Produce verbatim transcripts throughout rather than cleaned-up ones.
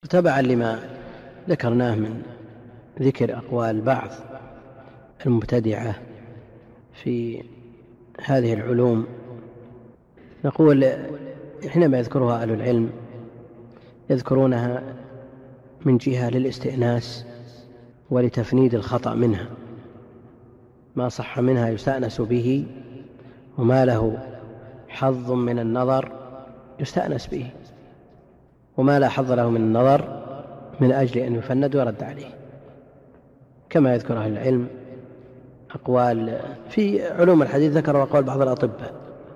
وتبعا لما ذكرناه من ذكر أقوال بعض المبتدعة في هذه العلوم، نقول حينما يذكرها أهل العلم يذكرونها من جهة للاستئناس ولتفنيد الخطأ منها، ما صح منها يستأنس به، وما له حظ من النظر يستأنس به، وما لا حظ له من النظر من أجل أن يفند ويرد عليه. كما يذكر أهل العلم أقوال في علوم الحديث، ذكروا أقوال بعض الأطباء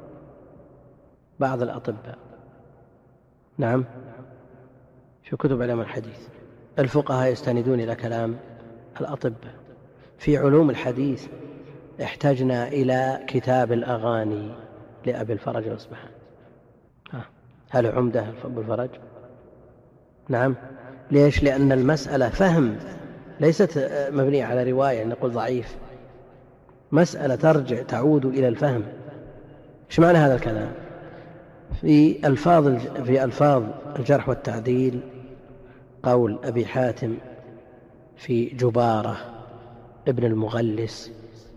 بعض الأطباء نعم في كتب علم الحديث. الفقهاء يستندون إلى كلام الأطباء. في علوم الحديث احتجنا إلى كتاب الأغاني لأبي الفرج الأصبهاني. هل عمده أبو الفرج؟ نعم. ليش؟ لأن المسألة فهم، ليست مبنية على رواية نقول ضعيف، مسألة ترجع تعود إلى الفهم. إيش معنى هذا الكلام؟ في ألفاظ في ألفاظ الجرح والتعديل قول أبي حاتم في جبارة ابن المغلس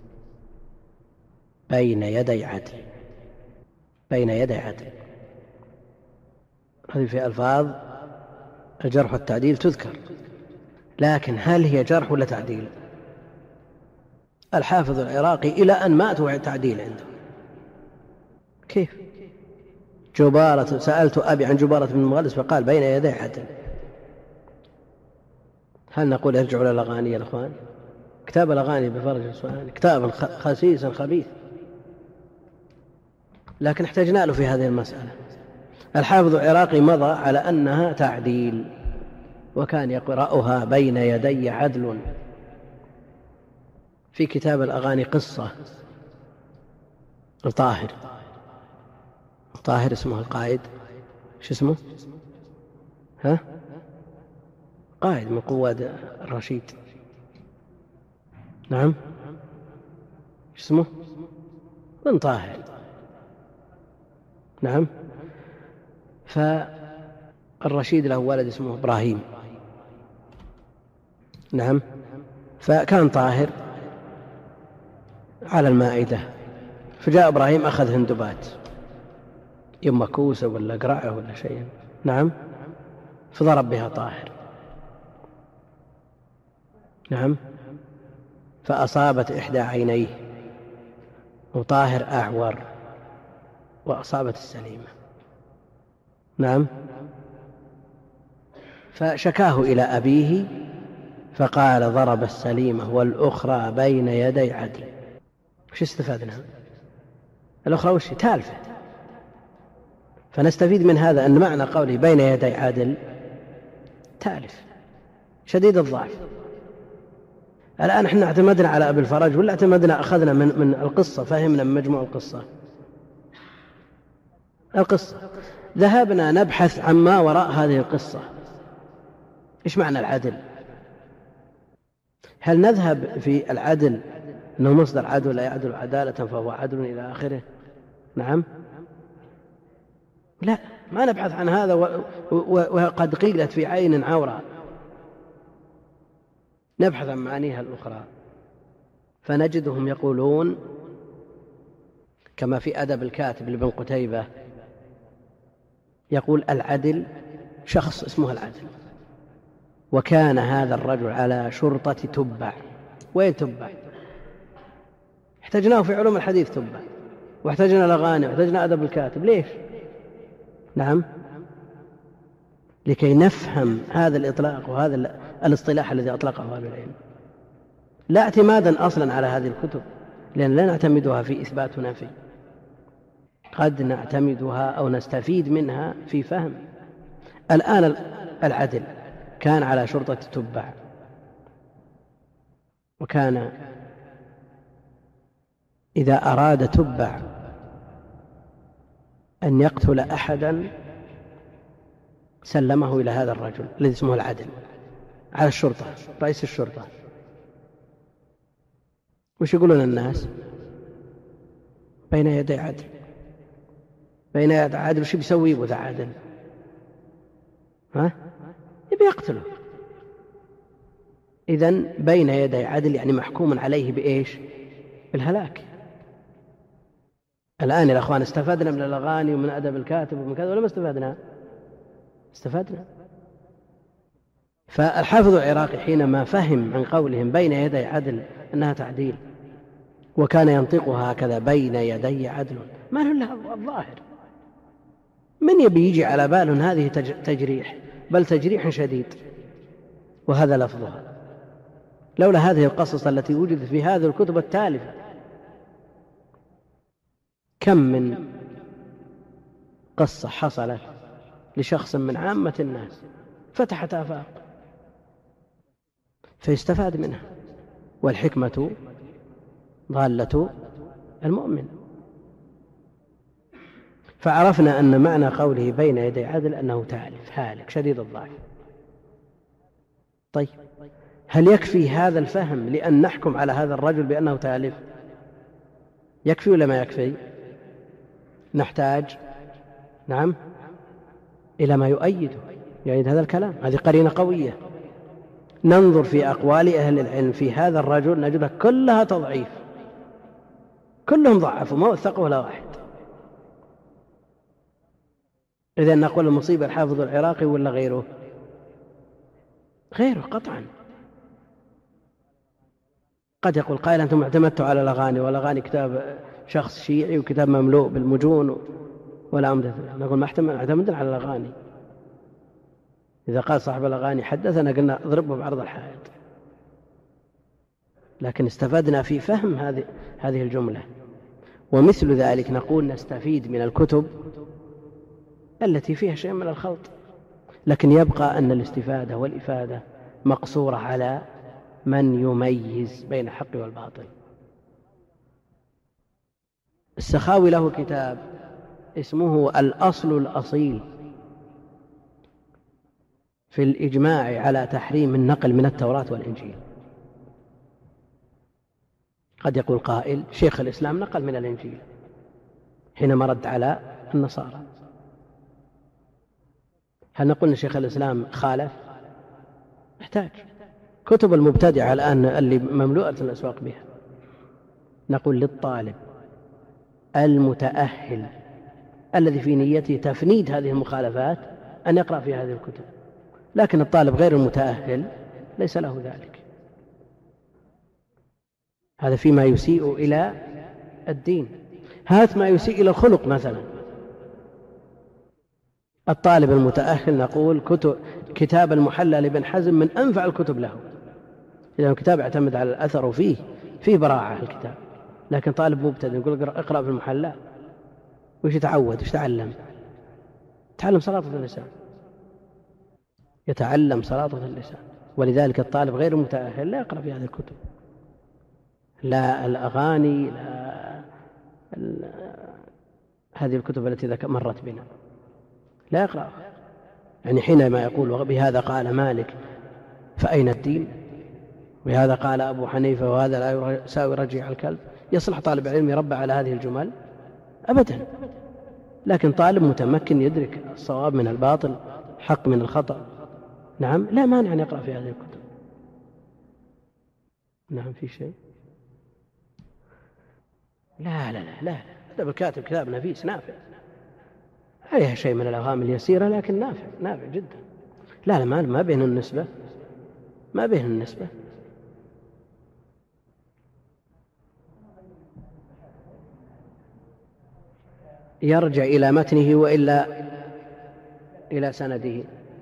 بين يدي عدل، بين يدي عدل، هذه في ألفاظ الجرح والتعديل تذكر، لكن هل هي جرح ولا تعديل؟ الحافظ العراقي إلى أن مات تعديل عنده. كيف؟ جبارة، سألت أبي عن جبارة بن المغلس فقال بين يدي عدل. هل نقول ارجعوا إلى الأغاني يا الأخوان؟ كتاب الأغاني بفرج الأصبهاني كتاب خسيس خبيث، لكن احتجنا له في هذه المسألة. الحافظ العراقي مضى على أنها تعديل، وكان يقرأها بين يدي عدل. في كتاب الأغاني قصة الطاهر طاهر اسمه القائد، شو اسمه؟ ها؟ قائد من قواد الرشيد. نعم، شو اسمه؟ بن طاهر. نعم. فالرشيد له ولد اسمه إبراهيم. نعم. فكان طاهر على المائدة، فجاء إبراهيم أخذ هندبات، إما كوسة ولا قرعة ولا شيء، نعم، فضرب بها طاهر. نعم. فأصابت إحدى عينيه، وطاهر أعور، وأصابت السليمة. نعم. فشكاه إلى أبيه فقال ضرب السليمة والأخرى بين يدي عدل. وش استفادنا؟ الأخرى وش تالفة. فنستفيد من هذا أن معنى قوله بين يدي عدل تالف شديد الضعف. الآن احنا اعتمدنا على أبي الفرج ولا اعتمدنا أخذنا من, من القصة، فهمنا من مجموع القصة القصة ذهبنا نبحث عما وراء هذه القصة. إيش معنى العدل؟ هل نذهب في العدل أنه مصدر عدل لا يعدل عدالة فهو عدل إلى آخره؟ نعم. لا، ما نبحث عن هذا وقد قيلت في عين عورة، نبحث عن معانيها الأخرى. فنجدهم يقولون كما في أدب الكاتب لابن قتيبة، يقول العدل شخص اسمه العدل، وكان هذا الرجل على شرطة تبع. وين تبع؟ احتجناه في علوم الحديث تبع، واحتجنا الأغاني، واحتجنا أدب الكاتب. ليش؟ نعم، لكي نفهم هذا الإطلاق وهذا الاصطلاح الذي أطلقه أهل العلم، لا اعتمادا أصلا على هذه الكتب، لأن لا نعتمدها في إثبات ونفي، قد نعتمدها أو نستفيد منها في فهم. الآن العدل كان على شرطة تبع، وكان إذا أراد تبع أن يقتل أحدا سلمه إلى هذا الرجل الذي اسمه العدل على الشرطة، رئيس الشرطة. وش يقولون الناس؟ بين يدي عدل، بين يدي عدل. وش بيسوي ذا عدل؟ ها؟ يقتله. إذن بين يدي عدل يعني محكوم عليه بإيش؟ بالهلاك. الآن يا أخوان استفدنا من الأغاني ومن أدب الكاتب ومن كذا ولا ما استفدنا؟ استفدنا. فالحافظ العراقي حينما فهم عن قولهم بين يدي عدل أنها تعديل وكان ينطقها هكذا بين يدي عدل، ما له إلا الظاهر. من يبي يجي على بال هذه تجريح، بل تجريح شديد، وهذا لفظها. لولا هذه القصص التي وجدت في هذه الكتب التالفة، كم من قصة حصلت لشخص من عامة الناس فتحت آفاق فيستفاد منها، والحكمة ضالة المؤمن. فعرفنا أن معنى قوله بين يدي عدل أنه تالف هالك شديد الضعف. طيب، هل يكفي هذا الفهم لأن نحكم على هذا الرجل بأنه تالف؟ يكفي ولا ما يكفي؟ نحتاج نعم إلى ما يؤيده، يؤيد هذا الكلام. هذه قرينة قوية. ننظر في أقوال أهل العلم في هذا الرجل نجدها كلها تضعيف، كلهم ضعفوا ما وثقوا ولا واحد. إذن نقول المصيبة الحافظ العراقي ولا غيره؟ غيره قطعا. قد يقول قائل أنتم اعتمدتوا على الأغاني، والأغاني كتاب شخص شيعي وكتاب مملوء بالمجون ولا أمدة. نقول ما اعتمدنا على الأغاني. إذا قال صاحب الأغاني حدثنا قلنا اضربه بعرض الحائط، لكن استفدنا في فهم هذه هذه الجملة. ومثل ذلك نقول نستفيد من الكتب التي فيها شيء من الخلط، لكن يبقى أن الاستفادة والإفادة مقصورة على من يميز بين الحق والباطل. السخاوي له كتاب اسمه الأصل الأصيل في الإجماع على تحريم النقل من التوراة والإنجيل. قد يقول قائل شيخ الإسلام نقل من الإنجيل حينما رد على النصارى. هل نقول أن شيخ الإسلام خالف؟ يحتاج كتب المبتدعة الآن اللي مملوءة الأسواق بها. نقول للطالب المتأهل الذي في نيته تفنيد هذه المخالفات أن يقرأ في هذه الكتب، لكن الطالب غير المتأهل ليس له ذلك. هذا فيما يسيء إلى الدين. هذا ما يسيء إلى الخلق. مثلا الطالب المتأهل نقول كتب كتاب المحلى لابن حزم من أنفع الكتب له، إذا الكتاب يعتمد على الأثر وفيه فيه براعة الكتاب. لكن طالب مبتدئ نقول اقرأ في المحلى، وش يتعود؟ وش تعلم؟ تعلم سلاطة اللسان، يتعلم سلاطة اللسان. ولذلك الطالب غير المتأهل لا يقرأ في هذه الكتب، لا الأغاني، لا هذه الكتب التي مرت بنا لا يقرأ. يعني حينما يقول بهذا قال مالك فأين الدين، وهذا قال أبو حنيفة وهذا لا يساوي رجيع الكلب، يصلح طالب العلم يربى على هذه الجمل؟ أبدا. لكن طالب متمكن يدرك الصواب من الباطل، حق من الخطأ، نعم لا مانع أن يقرأ في هذه الكتب. نعم في شيء؟ لا لا لا لا هذا بالكاتب كتاب نفيس نافع، عليها شيء من الأوهام اليسيرة لكن نافع نافع جدا. لا لا ما ما بين النسبة ما بين النسبة. يرجع إلى متنه وإلا إلى سنده.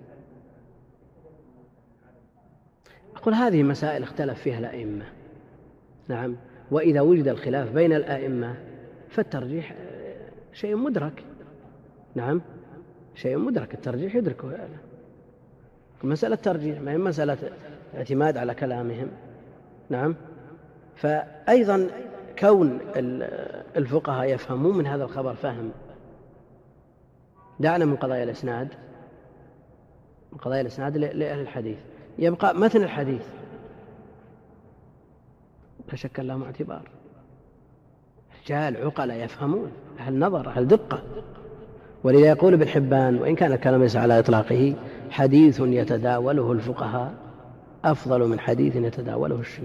أقول هذه مسائل اختلف فيها الأئمة، نعم، وإذا وجد الخلاف بين الأئمة فالترجيح شيء مدرك، نعم شيء مدرك، الترجيح يدركه. مسألة ترجيح ما هي مسألة اعتماد على كلامهم، نعم. فأيضا كون الفقهاء يفهمون من هذا الخبر فهم، دعنا من قضايا الإسناد، من قضايا الإسناد لأهل الحديث يبقى متن الحديث لا شك لهم اعتبار، رجال عقلاء يفهمون، أهل نظر أهل دقة. ولذا يقول ابن حبان وإن كان الكلام ليس على إطلاقه: حديث يتداوله الفقهاء أفضل من حديث يتداوله الشيوخ،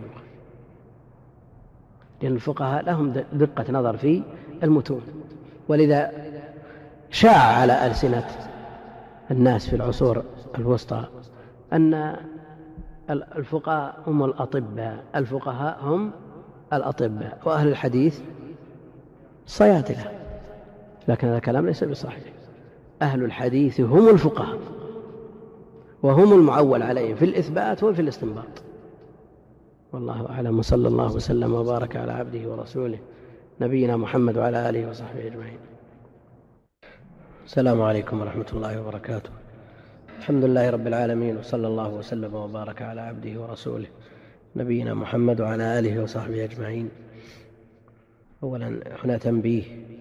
لأن الفقهاء لهم دقة نظر في المتون. ولذا شاع على ألسنة الناس في العصور الوسطى أن الفقهاء هم الأطباء، الفقهاء هم الأطباء وأهل الحديث صيادلة، لكن هذا الكلام ليس بصحيح. أهل الحديث هم الفقهاء، وهم المعول عليهم في الإثبات وفي الاستنباط. والله أعلم، وصلى الله وسلم وبارك على عبده ورسوله نبينا محمد وعلى آله وصحبه أجمعين. السلام عليكم ورحمة الله وبركاته. الحمد لله رب العالمين، وصلى الله وسلم وبارك على عبده ورسوله نبينا محمد وعلى آله وصحبه أجمعين. أولا هنا تنبيه،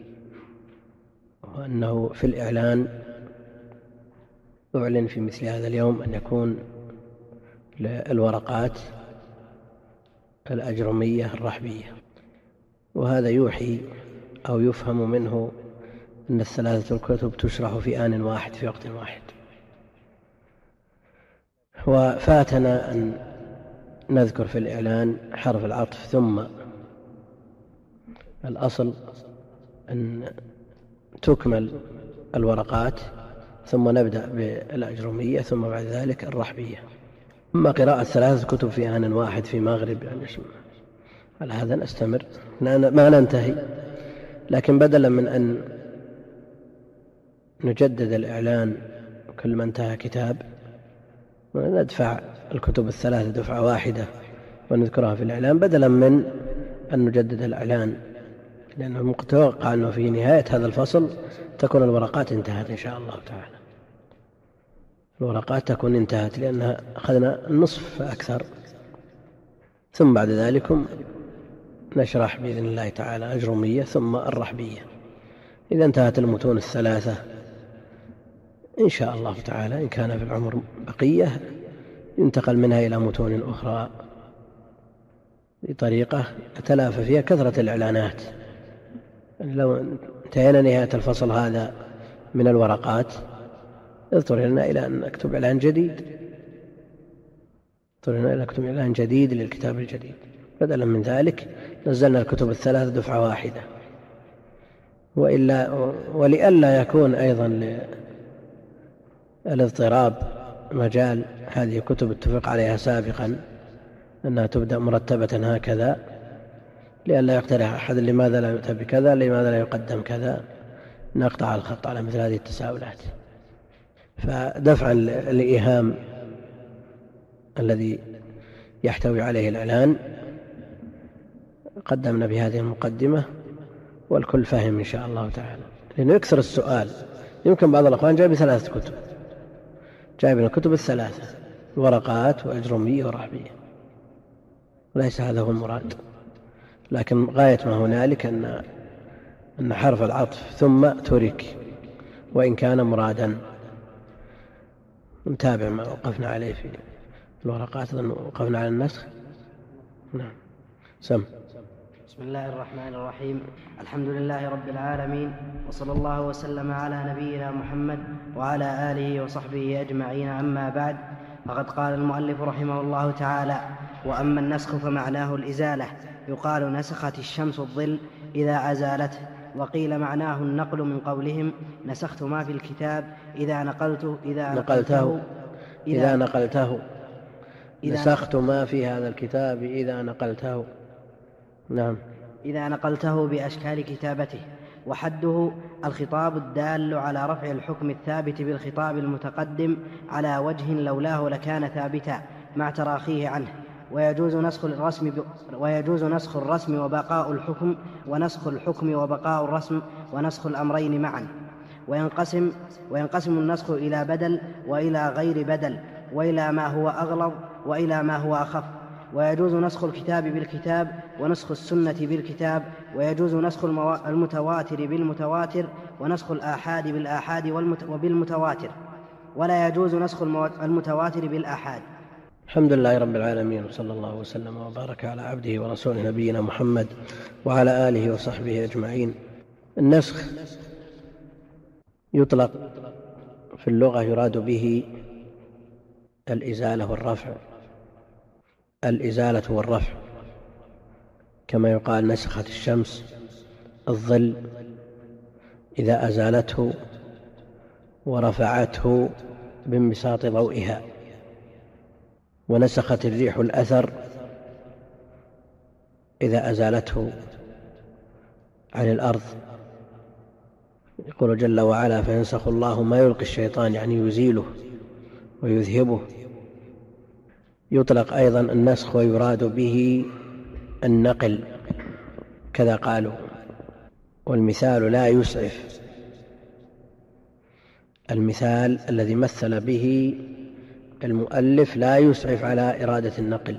وأنه في الإعلان أعلن في مثل هذا اليوم أن يكون للورقات الأجرمية الرحبية، وهذا يوحي أو يفهم منه أن الثلاثة الكتب تشرح في آن واحد في وقت واحد. وفاتنا أن نذكر في الإعلان حرف العطف ثم. الأصل أن تكمل الورقات ثم نبدأ بالأجرمية ثم بعد ذلك الرحبية. أما قراءة ثلاثة كتب في آن واحد في مغرب يعني على هذا نستمر ما ننتهي، لكن بدلا من أن نجدد الإعلان كل ما انتهى كتاب وندفع الكتب الثلاثة دفعة واحدة ونذكرها في الإعلان، بدلا من أن نجدد الإعلان، لأنه متوقع أنه في نهاية هذا الفصل تكون الورقات انتهت إن شاء الله تعالى. الورقات تكون انتهت لأنها أخذنا النصف فأكثر، ثم بعد ذلك نشرح بإذن الله تعالى أجرمية ثم الرحبية. إذا انتهت المتون الثلاثة إن شاء الله تعالى، إن كان في العمر بقية ينتقل منها إلى متون أخرى بطريقة يتلافى فيها كثرة الإعلانات. لو انتهينا نهاية الفصل هذا من الورقات اضطر لنا إلى أن نكتب إعلان جديد، اضطر لنا إلى نكتب إعلان جديد للكتاب الجديد. بدلا من ذلك نزلنا الكتب الثلاث دفعة واحدة. وإلا ولئلا يكون أيضا للاضطراب مجال، هذه كتب اتفق عليها سابقا أنها تبدأ مرتبة هكذا، لئلا يقترح أحد لماذا لا يؤتى بكذا، لماذا لا يقدم كذا، نقطع الخط على مثل هذه التساؤلات. فدفعا الإيهام الذي يحتوي عليه الإعلان قدمنا بهذه المقدمة، والكل فهم إن شاء الله تعالى، لأنه يكثر السؤال. يمكن بعض الأخوان جايب ثلاثة كتب، جايب الكتب الثلاثة ورقات وأجرمية ورحبية، وليس هذا هو المراد. لكن غاية ما هنالك أن أن حرف العطف ثم ترك وإن كان مرادا. نتابع ما وقفنا عليه في الورقات، وقفنا على النسخ. نعم سم. بسم الله الرحمن الرحيم. الحمد لله رب العالمين، وصلى الله وسلم على نبينا محمد وعلى آله وصحبه أجمعين. أما بعد، فقد قال المؤلف رحمه الله تعالى: وأما النسخ فمعناه الإزالة، يقال نسخت الشمس الظل إذا أزالته. وقيل معناه النقل من قولهم نسخت ما في الكتاب إذا نقلته إذا نقلته إذا, إذا نقلته إذا نسخت ما في هذا الكتاب إذا نقلته. نعم. إذا نقلته بأشكال كتابته. وحده الخطاب الدال على رفع الحكم الثابت بالخطاب المتقدم على وجه لولاه لكان ثابتا مع تراخيه عنه. ويجوز نسخ الرسم ب... ويجوز نسخ الرسم وبقاء الحكم، ونسخ الحكم وبقاء الرسم، ونسخ الأمرين معا. وينقسم وينقسم النسخ إلى بدل وإلى غير بدل، وإلى ما هو أغلظ وإلى ما هو أخف. ويجوز نسخ الكتاب بالكتاب ونسخ السنة بالكتاب. ويجوز نسخ المو... المتواتر بالمتواتر، ونسخ الآحاد بالآحاد والمت... وبالمتواتر. ولا يجوز نسخ المو... المتواتر بالآحاد. الحمد لله رب العالمين، وصلى الله وسلم وبارك على عبده ورسوله نبينا محمد وعلى آله وصحبه أجمعين. النسخ يطلق في اللغة يراد به الإزالة والرفع، الإزالة والرفع، كما يقال نسخت الشمس الظل إذا أزالته ورفعته بانبساط ضوئها، ونسخت الريح الأثر إذا أزالته عن الأرض. يقول جل وعلا: فينسخ الله ما يلقي الشيطان، يعني يزيله ويذهبه. يطلق أيضا النسخ ويراد به النقل، كذا قالوا. والمثال لا يسعف، المثال الذي مثل به المؤلف لا يسعف على إرادة النقل.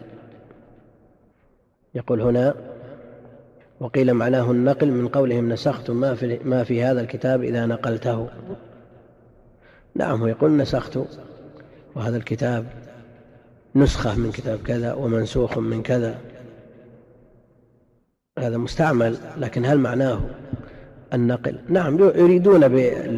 يقول هنا: وقيل معناه النقل من قولهم نسخت ما في, ما في هذا الكتاب إذا نقلته. نعم، هو يقول نسخت، وهذا الكتاب نسخة من كتاب كذا ومنسوخ من كذا، هذا مستعمل، لكن هل معناه النقل؟ نعم، يريدون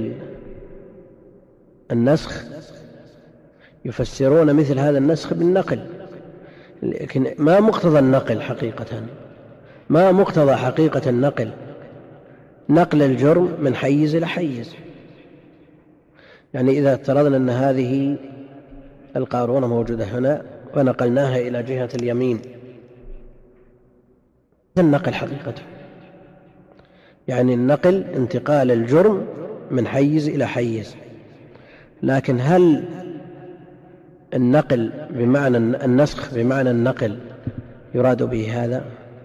بالنسخ، يفسرون مثل هذا النسخ بالنقل، لكن ما مقتضى النقل حقيقة، ما مقتضى حقيقة النقل؟ نقل الجرم من حيز إلى حيز. يعني إذا افترضنا أن هذه القارورة موجودة هنا ونقلناها إلى جهة اليمين، النقل حقيقته يعني النقل انتقال الجرم من حيز إلى حيز، لكن هل النقل بمعنى النسخ بمعنى النقل يراد به هذا؟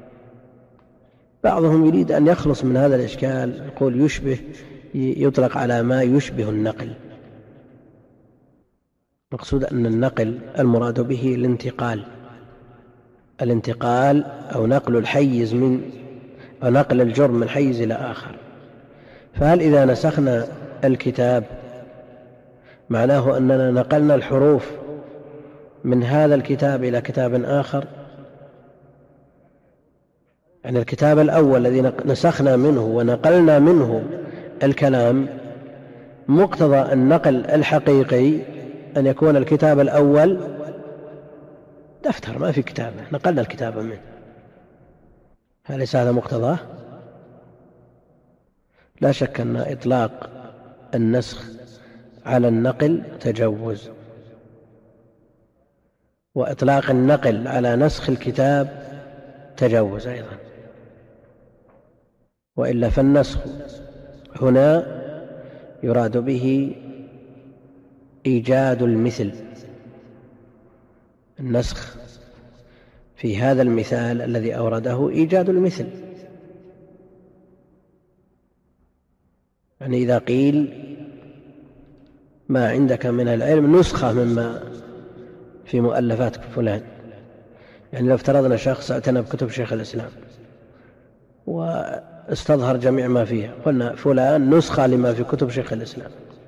بعضهم يريد أن يخلص من هذا الإشكال، يقول يشبه، يطلق على ما يشبه النقل. مقصود أن النقل المراد به الانتقال، الانتقال أو نقل الحيز من أو نقل الجرم من حيز إلى آخر. فهل إذا نسخنا الكتاب معناه أننا نقلنا الحروف من هذا الكتاب إلى كتاب آخر؟ يعني الكتاب الأول الذي نسخنا منه ونقلنا منه الكلام، مقتضى النقل الحقيقي أن يكون الكتاب الأول دفتر ما في كتابه، نقلنا الكتاب منه. هل ليس هذا مقتضاه؟ لا شك أن إطلاق النسخ على النقل تجوز، وإطلاق النقل على نسخ الكتاب تجوز أيضا، وإلا فالنسخ هنا يراد به إيجاد المثل. النسخ في هذا المثال الذي أورده إيجاد المثل، يعني إذا قيل ما عندك من العلم نسخة مما في مؤلفات فلان، يعني لو افترضنا شخص اعتنى بكتب شيخ الإسلام واستظهر جميع ما فيها، قلنا فلان نسخة لما في كتب شيخ الإسلام،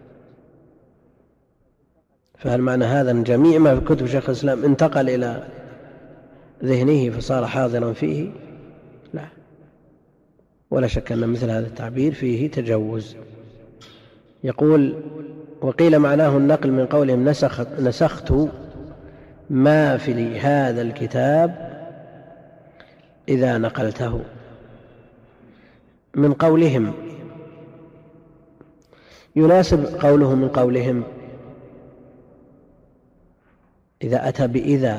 فهل معنى هذا أن جميع ما في كتب شيخ الإسلام انتقل إلى ذهنه فصار حاضرا فيه؟ لا، ولا شك أن مثل هذا التعبير فيه تجوز. يقول: وقيل معناه النقل من قولهم نسخت, نسخت ما في هذا الكتاب إذا نقلته. من قولهم يناسب قوله من قولهم إذا أتى بإذا،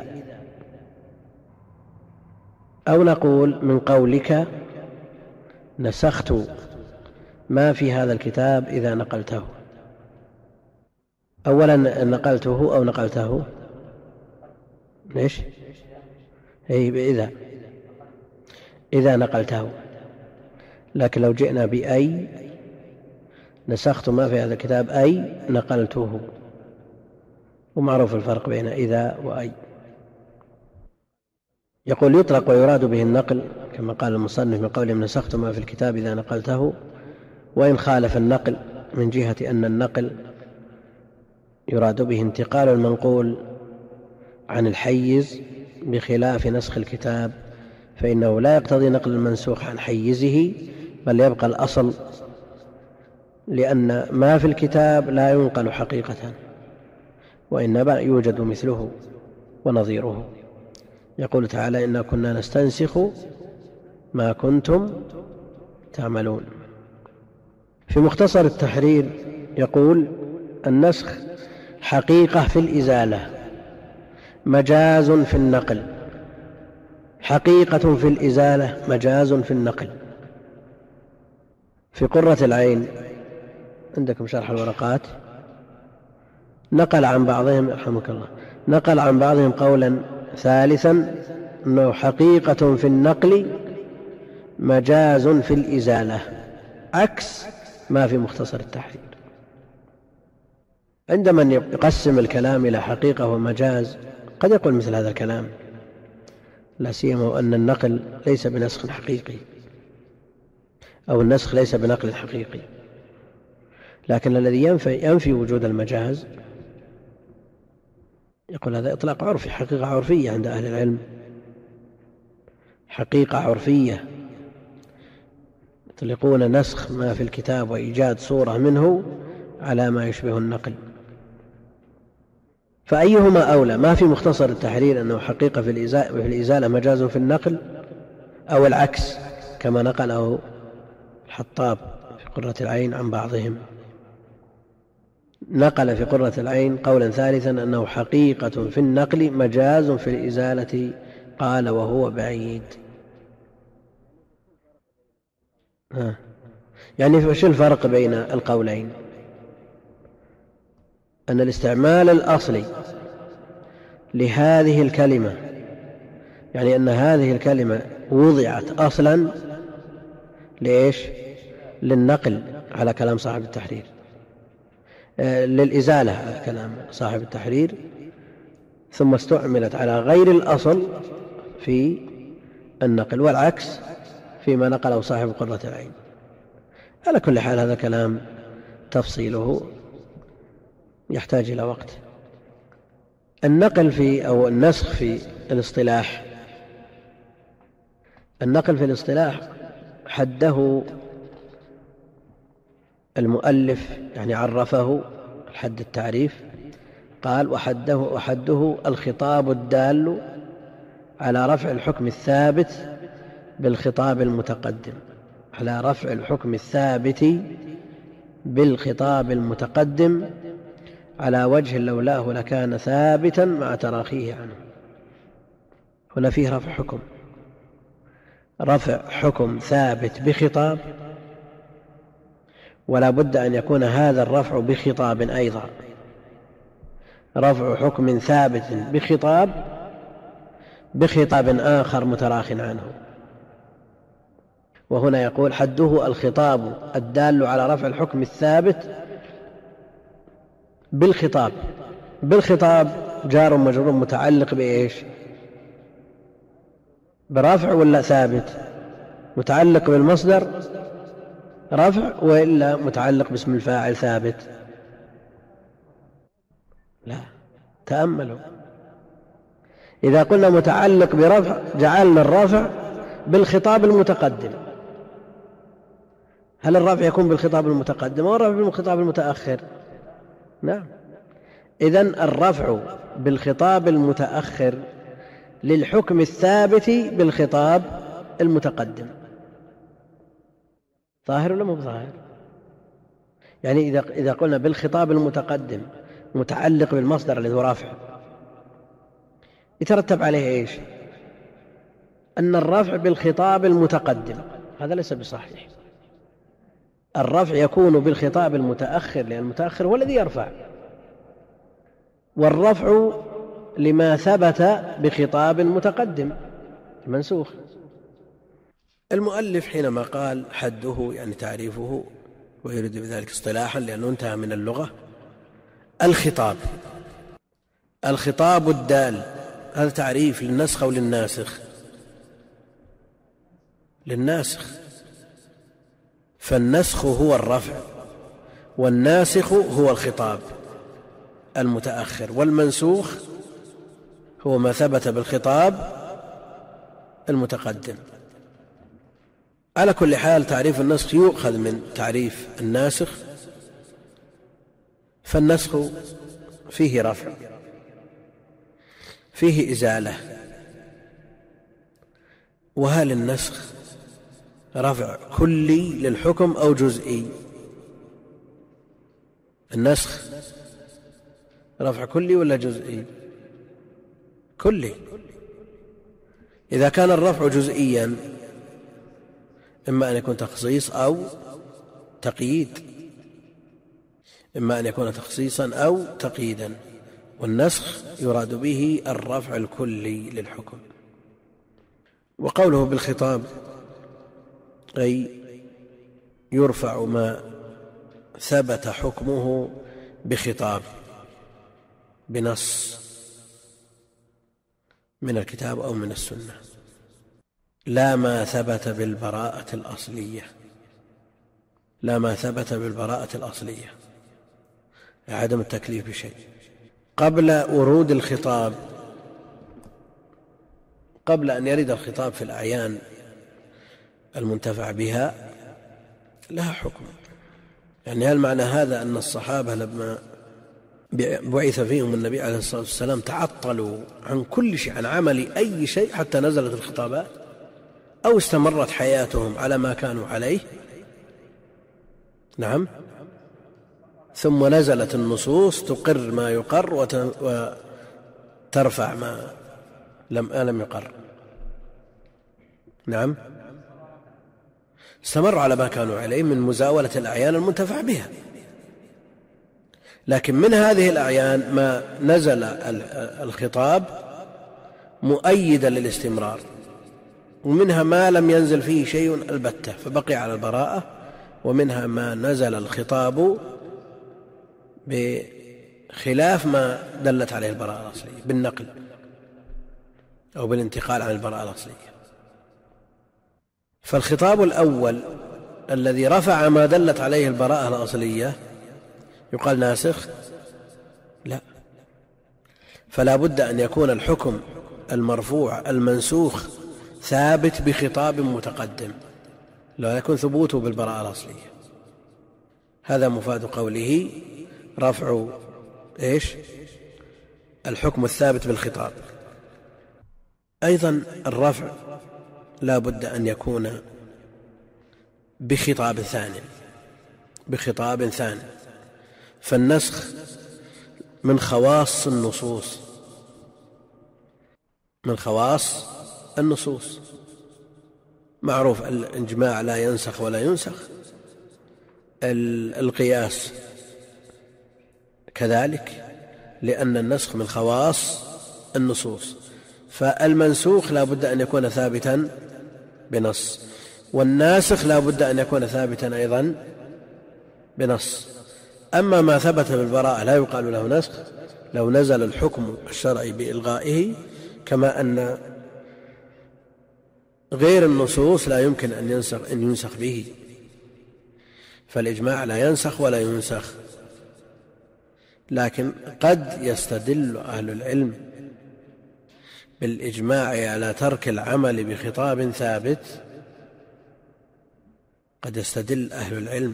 أو نقول من قولك نسخت ما في هذا الكتاب إذا نقلته. أولا نقلته أو نقلته، ليش؟ أي بإذا، إذا نقلته. لكن لو جئنا بأي نسخت ما في هذا الكتاب أي نقلته، ومعروف الفرق بين إذا وأي. يقول: يطلق ويراد به النقل كما قال المصنف من قولهم نسخت ما في الكتاب إذا نقلته، وإن خالف النقل من جهة أن النقل يراد به انتقال المنقول عن الحيز بخلاف نسخ الكتاب، فإنه لا يقتضي نقل المنسوخ عن حيزه، بل يبقى الأصل لأن ما في الكتاب لا ينقل حقيقة، وإنما يوجد مثله ونظيره. يقول تعالى: إنا كنا نستنسخ ما كنتم تعملون. في مختصر التحرير يقول: النسخ حقيقة في الإزالة، مجاز في النقل. حقيقة في الإزالة، مجاز في النقل. في قرة العين عندكم شرح الورقات نقل عن بعضهم رحمك الله نقل عن بعضهم قولا ثالثا أنه حقيقة في النقل مجاز في الإزالة، عكس ما في مختصر التحرير. عندما يقسم الكلام إلى حقيقة ومجاز قد يقول مثل هذا الكلام، لا سيما وأن النقل ليس بنسخ حقيقي، أو النسخ ليس بنقل حقيقي، لكن الذي ينفي, ينفي وجود المجاز يقول هذا إطلاق عرفي، حقيقة عرفية عند أهل العلم، حقيقة عرفية يطلقون نسخ ما في الكتاب وإيجاد صورة منه على ما يشبه النقل. فأيهما أولى؟ ما في مختصر التحرير أنه حقيقة في الإزالة مجاز في النقل، أو العكس كما نقله الحطاب في قرة العين عن بعضهم. نقل في قرة العين قولا ثالثا أنه حقيقة في النقل مجاز في الإزالة، قال وهو بعيد. ها. يعني شو الفرق بين القولين؟ أن الاستعمال الأصلي لهذه الكلمة، يعني أن هذه الكلمة وضعت أصلا لإيش؟ للنقل على كلام صاحب التحرير، آه للإزالة على كلام صاحب التحرير، ثم استعملت على غير الأصل في النقل، والعكس فيما نقله صاحب قرة العين. على كل حال هذا كلام تفصيله يحتاج إلى وقت. النقل في أو النسخ في الاصطلاح، النقل في الاصطلاح حده المؤلف، يعني عرفه حد التعريف، قال وحده, وحده الخطاب الدال على رفع الحكم الثابت بالخطاب المتقدم، على رفع الحكم الثابت بالخطاب المتقدم على وجه لولاه لكان ثابتا مع تراخيه عنه. هنا فيه رفع حكم، رفع حكم ثابت بخطاب، ولا بد أن يكون هذا الرفع بخطاب أيضا، رفع حكم ثابت بخطاب بخطاب آخر متراخ عنه. وهنا يقول حده الخطاب الدال على رفع الحكم الثابت بالخطاب. بالخطاب جار مجرور متعلق بإيش؟ برفع ولا ثابت؟ متعلق بالمصدر رفع وإلا متعلق باسم الفاعل ثابت؟ لا، تأملوا. إذا قلنا متعلق برفع جعلنا الرفع بالخطاب المتقدم. هل الرفع يكون بالخطاب المتقدم أو الرفع بالخطاب المتأخر؟ نعم. إذن الرفع بالخطاب المتأخر للحكم الثابت بالخطاب المتقدم. ظاهر ولا مو ظاهر؟ يعني إذا إذا قلنا بالخطاب المتقدم متعلق بالمصدر الذي هو رافع، يترتب عليه إيش؟ أن الرفع بالخطاب المتقدم، هذا ليس بصحيح. الرفع يكون بالخطاب المتأخر لأن المتأخر هو الذي يرفع، والرفع لما ثبت بخطاب متقدم منسوخ. المؤلف حينما قال حده يعني تعريفه، ويريد بذلك اصطلاحا لأنه انتهى من اللغة، الخطاب الخطاب الدال، هذا تعريف للنسخ أو للناسخ؟ للناسخ. فالنسخ هو الرفع، والناسخ هو الخطاب المتأخر، والمنسوخ هو ما ثبت بالخطاب المتقدم. على كل حال تعريف النسخ يؤخذ من تعريف الناسخ فالنسخ فيه رفع، فيه إزالة. وهل النسخ رفع كلي للحكم أو جزئي؟ النسخ رفع كلي ولا جزئي؟ كلي. إذا كان الرفع جزئيا إما أن يكون تخصيص أو تقييد، إما أن يكون تخصيصا أو تقييدا، والنسخ يراد به الرفع الكلي للحكم. وقوله بالخطاب أي يرفع ما ثبت حكمه بخطاب بنص من الكتاب أو من السنة، لا ما ثبت بالبراءة الأصلية، لا ما ثبت بالبراءة الأصلية، عدم التكليف بشيء. قبل ورود الخطاب، قبل أن يرد الخطاب في الأعيان المنتفع بها لها حكم. يعني هل معنى هذا أن الصحابة لما بعث فيهم النبي عليه الصلاة والسلام تعطلوا عن كل شيء، عن عمل أي شيء حتى نزلت الخطابات، أو استمرت حياتهم على ما كانوا عليه؟ نعم. ثم نزلت النصوص تقر ما يقر وترفع ما لم لم يقر. نعم. استمروا على ما كانوا عليه من مزاولة الأعيان المنتفع بها، لكن من هذه الأعيان ما نزل الخطاب مؤيدا للاستمرار، ومنها ما لم ينزل فيه شيء البتة فبقي على البراءة، ومنها ما نزل الخطاب بخلاف ما دلت عليه البراءة الأصلية بالنقل أو بالانتقال عن البراءة الأصلية. فالخطاب الأول الذي رفع ما دلت عليه البراءة الأصلية يقال ناسخ؟ لا، فلا بد أن يكون الحكم المرفوع المنسوخ ثابت بخطاب متقدم، لا يكون ثبوته بالبراءة الأصلية. هذا مفاد قوله رفع إيش؟ الحكم الثابت بالخطاب. أيضا الرفع لا بد أن يكون بخطاب ثاني، بخطاب ثاني. فالنسخ من خواص النصوص، من خواص النصوص. معروف الإجماع لا ينسخ ولا ينسخ، القياس كذلك، لأن النسخ من خواص النصوص. فالمنسوخ لا بد أن يكون ثابتا بنص، والناسخ لا بد أن يكون ثابتا أيضا بنص. أما ما ثبت بالبراءة لا يقال له نسخ لو نزل الحكم الشرعي بإلغائه، كما أن غير النصوص لا يمكن أن ينسخ, أن ينسخ به، فالإجماع لا ينسخ ولا ينسخ. لكن قد يستدل أهل العلم بالإجماع على ترك العمل بخطاب ثابت، قد يستدل أهل العلم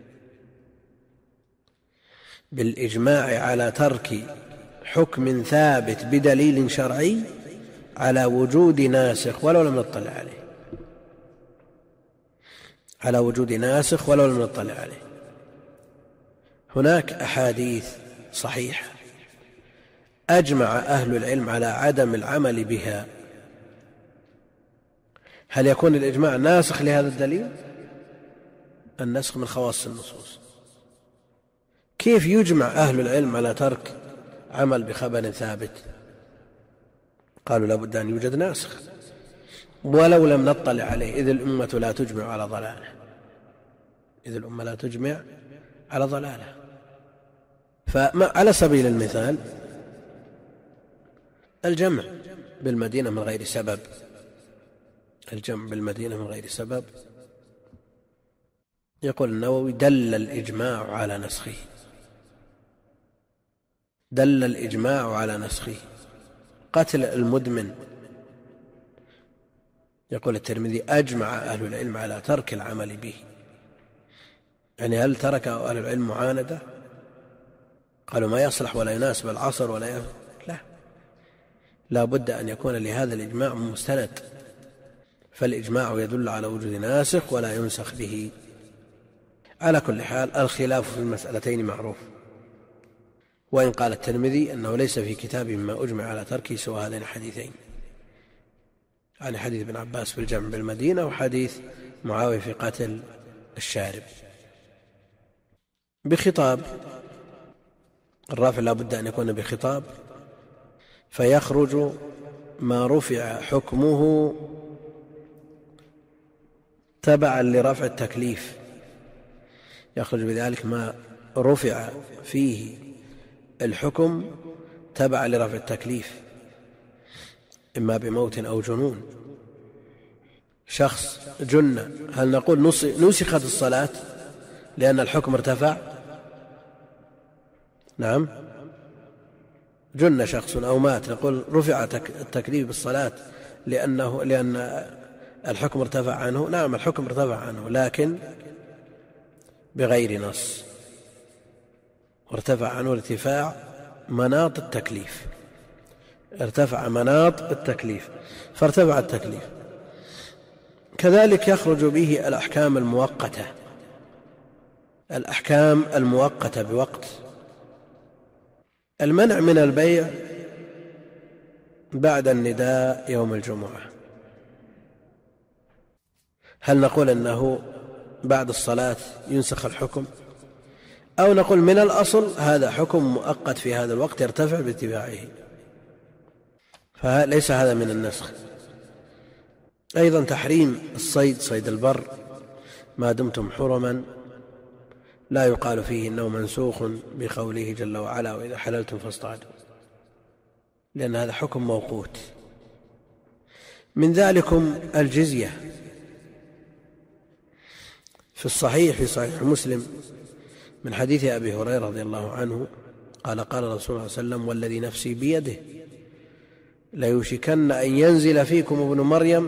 بالإجماع على ترك حكم ثابت بدليل شرعي على وجود ناسخ ولو لم نطلع عليه، على وجود ناسخ ولو لم نطلع عليه. هناك أحاديث صحيحة أجمع أهل العلم على عدم العمل بها، هل يكون الإجماع ناسخ لهذا الدليل؟ النسخ من خواص النصوص. كيف يجمع أهل العلم على ترك عمل بخبر ثابت؟ قالوا لابد أن يوجد ناسخ ولو لم نطلع عليه، إذ الأمة لا تجمع على ضلاله، إذ الأمة لا تجمع على ضلاله. فعلى سبيل المثال الجمع بالمدينة من غير سبب، الجمع بالمدينة من غير سبب، يقول النووي دل الإجماع على نسخه، دل الإجماع على نسخه. قتل المدمن، يقول الترمذي أجمع أهل العلم على ترك العمل به. يعني هل ترك أهل العلم معاندة؟ قالوا ما يصلح ولا يناسب العصر ولا يصلح. لا، لا بد أن يكون لهذا الإجماع مستند، فالإجماع يدل على وجود ناسخ ولا ينسخ به. على كل حال الخلاف في المسألتين معروف، وإن قال الترمذي أنه ليس في كتابه ما أجمع على تركه سوى هذين الحديثين، عن حديث ابن عباس في الجمع بالمدينة وحديث معاوية في قتل الشارب. بخطاب الرافع لا بد أن يكون بخطاب، فيخرج ما رفع حكمه تبعا لرفع التكليف، يخرج بذلك ما رفع فيه الحكم تبعا لرفع التكليف، إما بموت أو جنون. شخص جن، هل نقول نسخت الصلاة لأن الحكم ارتفع؟ نعم، جن شخص أو مات نقول رفع التكليف بالصلاة لأنه لأن الحكم ارتفع عنه. نعم الحكم ارتفع عنه، لكن بغير نص، وارتفع عنه ارتفاع مناط التكليف، ارتفع مناط التكليف فارتفع التكليف. كذلك يخرج به الأحكام المؤقتة، الأحكام المؤقتة بوقت. المنع من البيع بعد النداء يوم الجمعة، هل نقول أنه بعد الصلاة ينسخ الحكم، أو نقول من الأصل هذا حكم مؤقت في هذا الوقت يرتفع باتباعه، فليس هذا من النسخ. أيضا تحريم الصيد، صيد البر، ما دمتم حرما، لا يقال فيه إنه منسوخ بقوله جل وعلا وإذا حللتم فاصطادوا، لأن هذا حكم موقوت. من ذلكم الجزية، في الصحيح في صحيح مسلم من حديث أبي هريرة رضي الله عنه قال قال رسول الله صلى الله عليه وسلم والذي نفسي بيده ليوشكن أن ينزل فيكم ابن مريم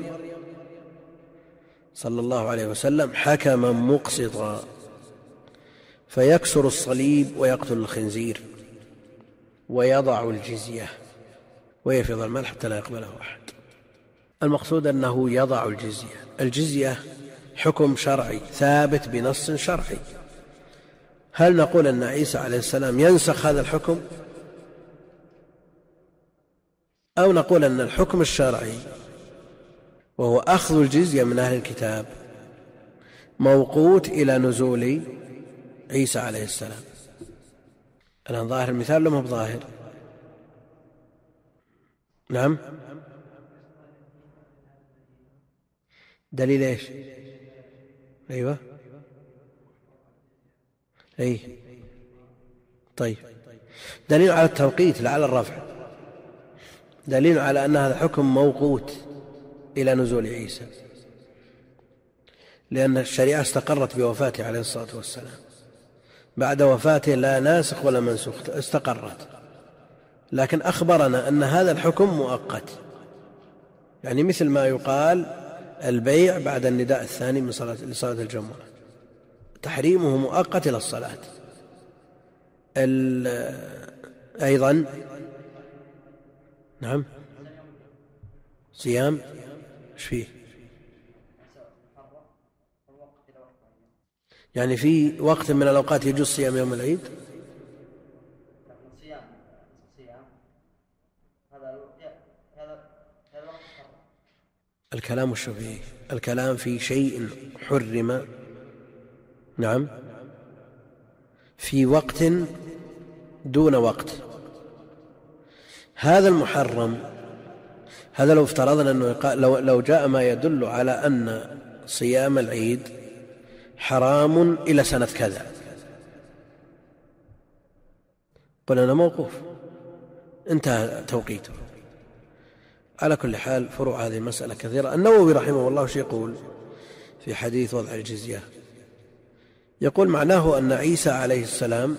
صلى الله عليه وسلم حكما مقسطا فيكسر الصليب ويقتل الخنزير ويضع الجزية ويفيض المال حتى لا يقبله أحد. المقصود أنه يضع الجزية. الجزية حكم شرعي ثابت بنص شرعي، هل نقول أن عيسى عليه السلام ينسخ هذا الحكم، أو نقول أن الحكم الشرعي وهو أخذ الجزية من أهل الكتاب موقوت إلى نزول عيسى عليه السلام؟ الآن ظاهر المثال لم هو بظاهر؟ نعم، دليل ايش؟ ايوه اي طيب، دليل على التوقيت لا على الرفع، دليل على أن هذا حكم موقوت إلى نزول عيسى، لأن الشريعة استقرت بوفاته عليه الصلاة والسلام، بعد وفاته لا ناسخ ولا منسوخ، استقرت، لكن أخبرنا أن هذا الحكم مؤقت، يعني مثل ما يقال البيع بعد النداء الثاني من صلاة لصلاة الجمعة تحريمه مؤقت إلى الصلاة. أيضا نعم صيام ايش فيه؟ يعني في وقت من الأوقات يجوز صيام يوم العيد؟ الكلام وش فيه؟ الكلام في شيء حرم نعم في وقت دون وقت. هذا المحرم، هذا لو افترضنا أنه لو, لو جاء ما يدل على أن صيام العيد حرام إلى سنة كذا قلنا موقوف انتهى توقيته. على كل حال فروع هذه المسألة كثيرة. النووي رحمه الله شيء يقول في حديث وضع الجزية؟ يقول معناه أن عيسى عليه السلام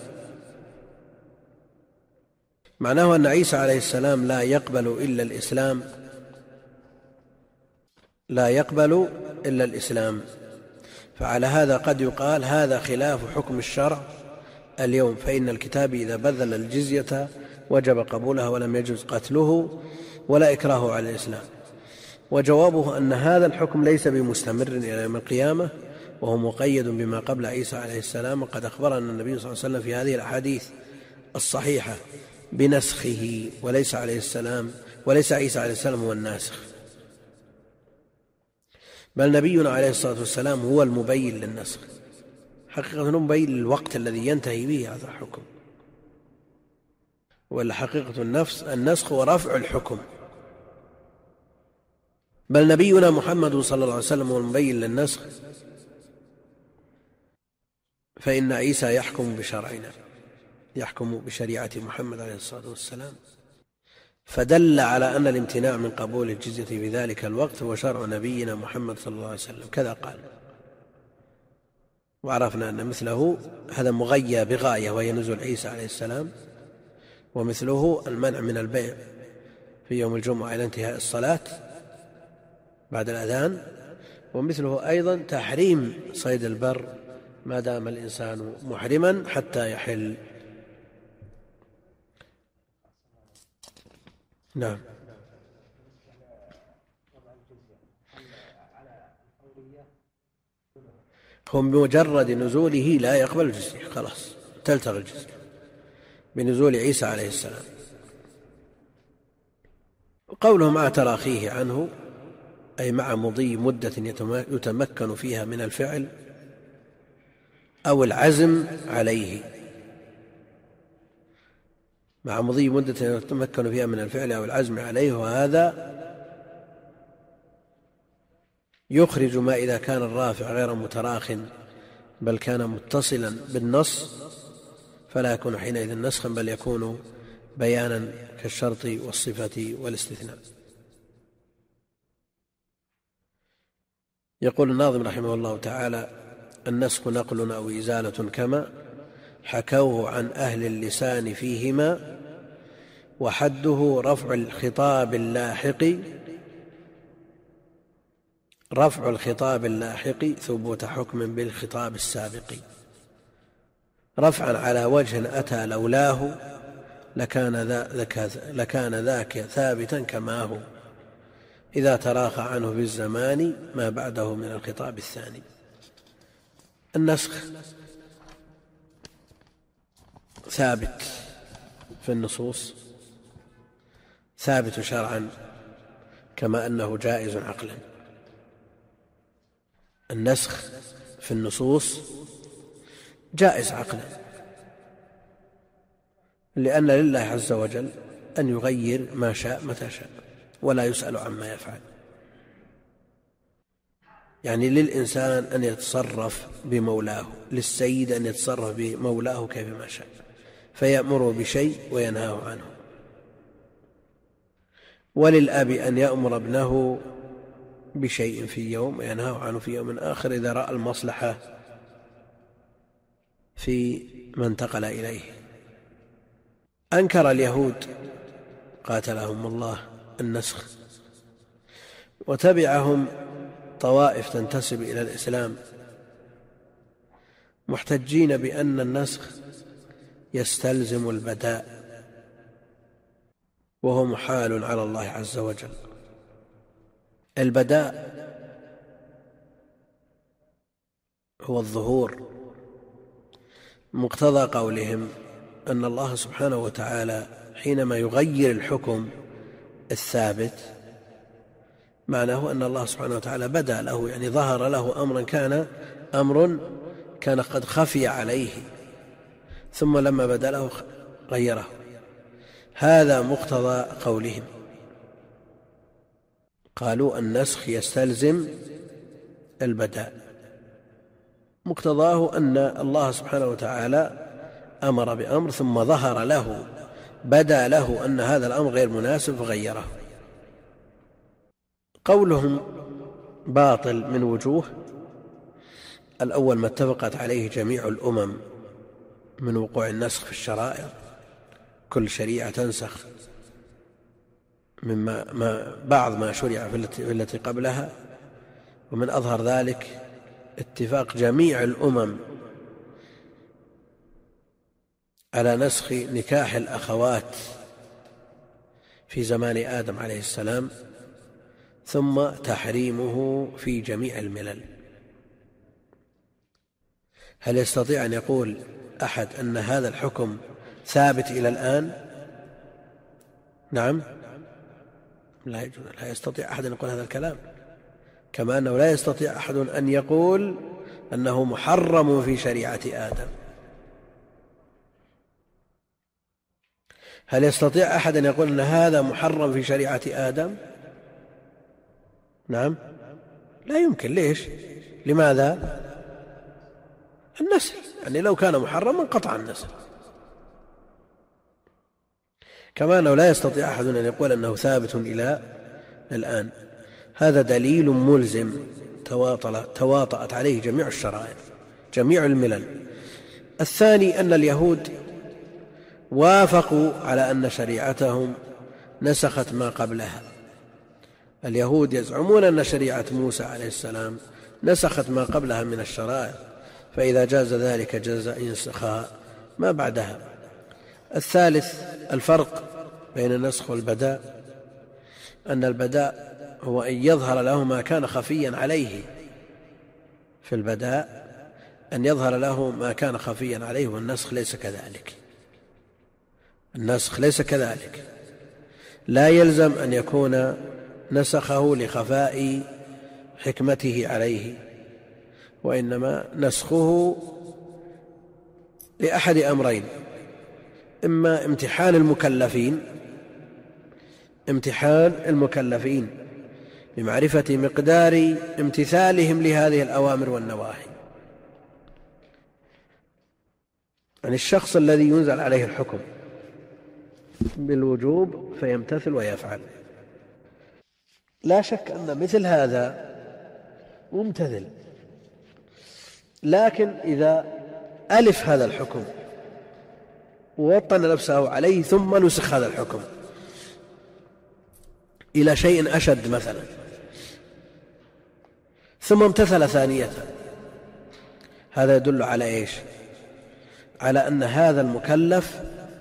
معناه أن عيسى عليه السلام لا يقبل إلا الإسلام لا يقبل إلا الإسلام، فعلى هذا قد يقال هذا خلاف حكم الشرع اليوم فإن الكتاب إذا بذل الجزية وجب قبولها ولم يجوز قتله ولا إكراه على الإسلام. وجوابه أن هذا الحكم ليس بمستمر إلى يوم القيامة، وهو مقيد بما قبل عيسى عليه السلام، وقد أخبرنا النبي صلى الله عليه وسلم في هذه الأحاديث الصحيحة بنسخه، وليس عليه السلام وليس عيسى عليه السلام هو الناسخ، بل نبينا عليه الصلاة والسلام هو المبين للنسخ، حقيقة مبين للوقت الذي ينتهي به هذا الحكم، ولا حقيقة النفس النسخ ورفع الحكم، بل نبينا محمد صلى الله عليه وسلم هو المبين للنسخ، فإن عيسى يحكم بشرعنا، يحكم بشريعة محمد عليه الصلاة والسلام، فدل على أن الامتناع من قبول الجزية في ذلك الوقت هو شرع نبينا محمد صلى الله عليه وسلم، كذا قال. وعرفنا أن مثله هذا مغيى بغاية وهي نزول عيسى عليه السلام، ومثله المنع من البيع في يوم الجمعة إلى انتهاء الصلاة بعد الأذان، ومثله أيضا تحريم صيد البر ما دام الإنسان محرما حتى يحل. نعم. هم بمجرد نزوله لا يقبل الجزية، خلاص تلتغي الجزية بنزول عيسى عليه السلام. قوله مع تراخيه عنه أي مع مضي مدة يتمكن فيها من الفعل أو العزم عليه، مع مضي مدة يتمكن فيها من الفعل أو العزم عليه، وهذا يخرج ما إذا كان الرافع غير متراخ بل كان متصلا بالنص، فلا يكون حينئذ نسخا بل يكون بيانا كالشرط والصفة والاستثناء. يقول الناظم رحمه الله تعالى: النسخ نقل أو إزالة كما حكوه عن أهل اللسان فيهما، وحده رفع الخطاب اللاحق رفع الخطاب اللاحق ثبوت حكم بالخطاب السابق، رفعا على وجه أتى لولاه لكان, ذا لكان ذاك ثابتا كما هو، إذا تراخى عنه بالزمان ما بعده من الخطاب الثاني. النسخ ثابت في النصوص، ثابت شرعا كما أنه جائز عقلا. النسخ في النصوص جائز عقلا، لأن لله عز وجل أن يغير ما شاء متى شاء ولا يسأل عما يفعل. يعني للإنسان أن يتصرف بمولاه، للسيد أن يتصرف بمولاه كيفما شاء، فيأمر بشيء وينهاه عنه، وللأب أن يأمر ابنه بشيء في يوم وينهاه عنه في يوم آخر إذا رأى المصلحة في ما انتقل إليه. أنكر اليهود قاتلهم الله النسخ، وتبعهم طوائف تنتسب إلى الإسلام محتجين بأن النسخ يستلزم البداء، وهو محال على الله عز وجل. البداء هو الظهور، مقتضى قولهم أن الله سبحانه وتعالى حينما يغير الحكم الثابت معناه أن الله سبحانه وتعالى بدأ له، يعني ظهر له أمرا كان أمر كان قد خفي عليه، ثم لما بدأ له غيره. هذا مقتضى قولهم. قالوا النسخ يستلزم البداء، مقتضاه أن الله سبحانه وتعالى أمر بأمر ثم ظهر له، بدا له أن هذا الأمر غير مناسب فغيره. قولهم باطل من وجوه: الأول ما اتفقت عليه جميع الأمم من وقوع النسخ في الشرائع، كل شريعة تنسخ مما ما بعض ما شرع في التي قبلها، ومن أظهر ذلك اتفاق جميع الأمم على نسخ نكاح الأخوات في زمان آدم عليه السلام، ثم تحريمه في جميع الملل. هل يستطيع أن يقول أحد أن هذا الحكم ثابت إلى الآن؟ نعم، لا يجوز، لا يستطيع أحد أن يقول هذا الكلام، كما أنه لا يستطيع أحد أن يقول أنه محرم في شريعة آدم. هل يستطيع أحد أن يقول أن هذا محرم في شريعة آدم؟ نعم، لا يمكن. ليش؟ لماذا؟ النسل، يعني لو كان محرما انقطع النسل. كما أنه لا يستطيع أحد أن يقول أنه ثابت إلى الآن. هذا دليل ملزم تواطأت عليه جميع الشرائع، جميع الملل. الثاني أن اليهود وافقوا على أن شريعتهم نسخت ما قبلها. اليهود يزعمون أن شريعة موسى عليه السلام نسخت ما قبلها من الشرائع، فإذا جاز ذلك جاز أن ينسخها ما بعدها. الثالث الفرق بين النسخ والبداء، أن البداء هو أن يظهر له ما كان خفيا عليه. في البداء أن يظهر له ما كان خفيا عليه، والنسخ ليس كذلك. النسخ ليس كذلك، لا يلزم أن يكون نسخه لخفاء حكمته عليه، وإنما نسخه لأحد أمرين: إما امتحان المكلفين امتحان المكلفين بمعرفة مقدار امتثالهم لهذه الأوامر والنواهي. يعني الشخص الذي ينزل عليه الحكم بالوجوب فيمتثل ويفعل، لا شك أن مثل هذا ممتثل، لكن إذا ألف هذا الحكم ووطن نفسه عليه ثم نسخ هذا الحكم إلى شيء أشد مثلا، ثم امتثل ثانية، هذا يدل على إيش؟ على أن هذا المكلف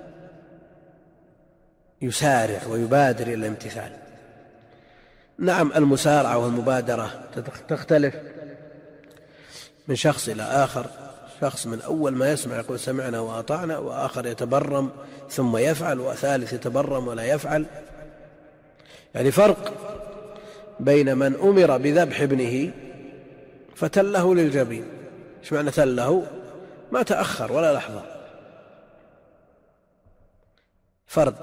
يسارع ويبادر إلى الامتثال. نعم، المسارعة والمبادرة تختلف من شخص إلى آخر. شخص من أول ما يسمع يقول سمعنا وأطعنا، وآخر يتبرم ثم يفعل، وثالث يتبرم ولا يفعل. يعني فرق بين من أمر بذبح ابنه فتله للجبين. ايش معنى تله؟ ما تأخر ولا لحظة. فرد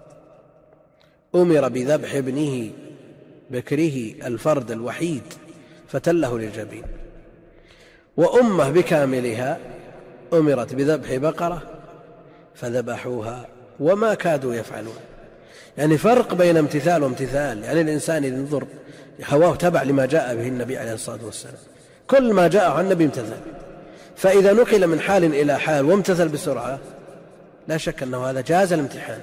أمر بذبح ابنه بكره الفرد الوحيد فتله للجبين، وأمة بكاملها أمرت بذبح بقرة فذبحوها وما كادوا يفعلون. يعني فرق بين امتثال وامتثال. يعني الإنسان ينظر هواه تبع لما جاء به النبي عليه الصلاة والسلام، كل ما جاء عن النبي امتثل. فإذا نقل من حال إلى حال وامتثل بسرعة لا شك أنه هذا جاز الامتحان.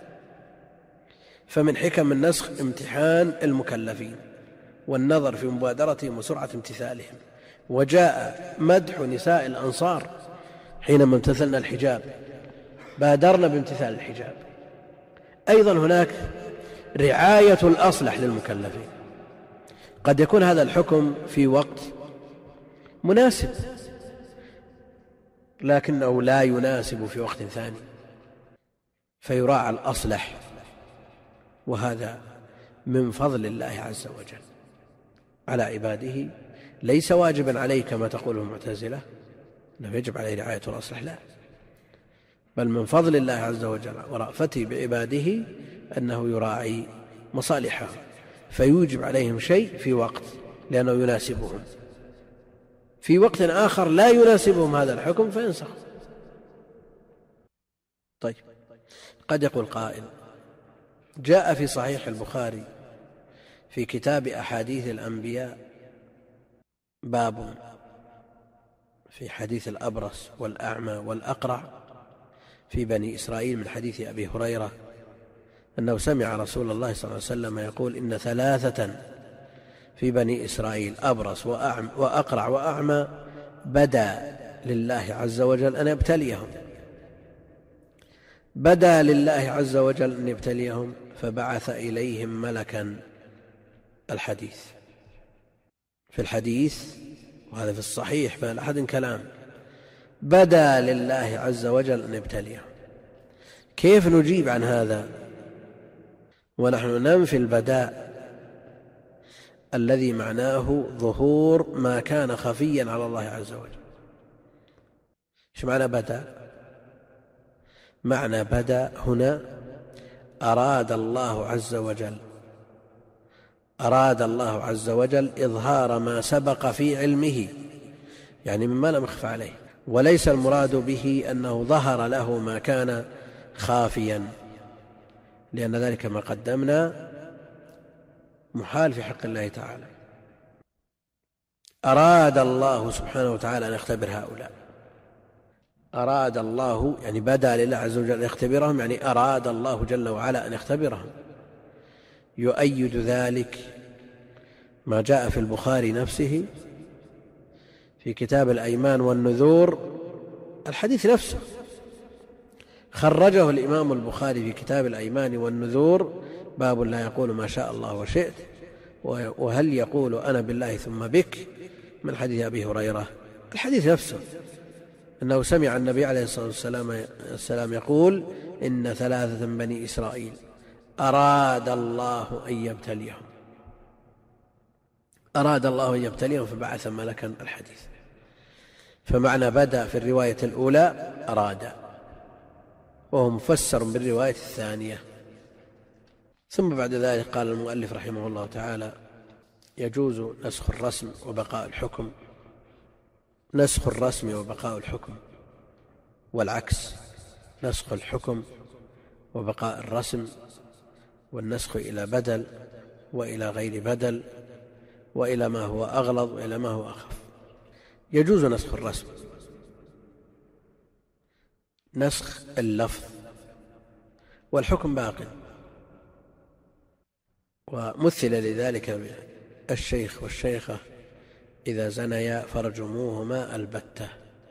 فمن حكم النسخ امتحان المكلفين والنظر في مبادرتهم وسرعة امتثالهم. وجاء مدح نساء الأنصار حينما امتثلنا الحجاب، بادرنا بامتثال الحجاب. أيضا هناك رعاية الأصلح للمكلفين. قد يكون هذا الحكم في وقت مناسب لكنه لا يناسب في وقت ثاني، فيراعى الأصلح، وهذا من فضل الله عز وجل على عباده. ليس واجبا عليه كما تقول المعتزلة أنه يجب عليه رعاية الأصلح، لا، بل من فضل الله عز وجل ورأفته بعباده أنه يراعي مصالحهم، فيوجب عليهم شيء في وقت لأنه يناسبهم، في وقت آخر لا يناسبهم هذا الحكم فينسخ. طيب، قد يقول قائل: جاء في صحيح البخاري في كتاب أحاديث الأنبياء باب في حديث الأبرص والأعمى والأقرع في بني إسرائيل من حديث أبي هريرة أنه سمع رسول الله صلى الله عليه وسلم يقول: إن ثلاثة في بني إسرائيل أبرص وأقرع وأعمى بدا لله عز وجل أن يبتليهم، بدا لله عز وجل أن يبتليهم فبعث إليهم ملكا. الحديث في الحديث وهذا في الصحيح فلا أحد كلام، بدا لله عز وجل أن يبتليهم. كيف نجيب عن هذا ونحن ننفي البداء الذي معناه ظهور ما كان خفيا على الله عز وجل؟ ايش معنى بدا؟ معنى بدا هنا أراد الله عز وجل أراد الله عز وجل إظهار ما سبق في علمه، يعني مما لم يخف عليه، وليس المراد به أنه ظهر له ما كان خافيا، لأن ذلك ما قدمنا محال في حق الله تعالى. أراد الله سبحانه وتعالى أن يختبر هؤلاء، أراد الله يعني بدا لله عز وجل أن يختبرهم، يعني أراد الله جل وعلا أن يختبرهم. يؤيد ذلك ما جاء في البخاري نفسه في كتاب الأيمان والنذور، الحديث نفسه خرجه الإمام البخاري في كتاب الأيمان والنذور، باب لا يقول ما شاء الله وشئت وهل يقول أنا بالله ثم بك، من حديث أبي هريرة. الحديث نفسه أنه سمع النبي عليه الصلاة والسلام يقول إن ثلاثة بني إسرائيل أراد الله أن يبتليهم أراد الله أن يبتليهم فبعث ملكا. الحديث فمعنى بدأ في الرواية الأولى أراد، وهو مفسر بالرواية الثانية. ثم بعد ذلك قال المؤلف رحمه الله تعالى: يجوز نسخ الرسم وبقاء الحكم. نسخ الرسم وبقاء الحكم، والعكس، نسخ الحكم وبقاء الرسم، والنسخ إلى بدل وإلى غير بدل وإلى ما هو أغلظ وإلى ما هو أخف. يجوز نسخ الرسم، نسخ اللفظ، والحكم باق. ومثل لذلك الشيخ والشيخة إذا زنيا فارجموهما البتة.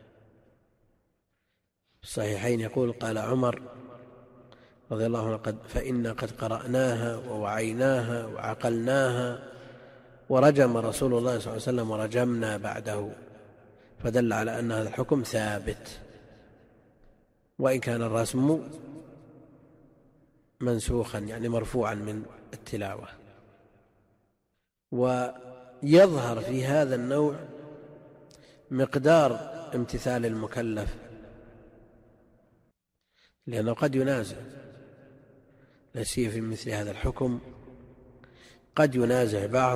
في الصحيحين يقول قال عمر رضي الله عنه: قد فإنا قد قرأناها ووعيناها وعقلناها ورجم رسول الله صلى الله عليه وسلم ورجمنا بعده، فدل على أن هذا الحكم ثابت، وإن كان الرسم منسوخا يعني مرفوعا من التلاوة. ويظهر في هذا النوع مقدار امتثال المكلف، لأنه قد ينازع، لا سيما في مثل هذا الحكم، قد ينازع بعض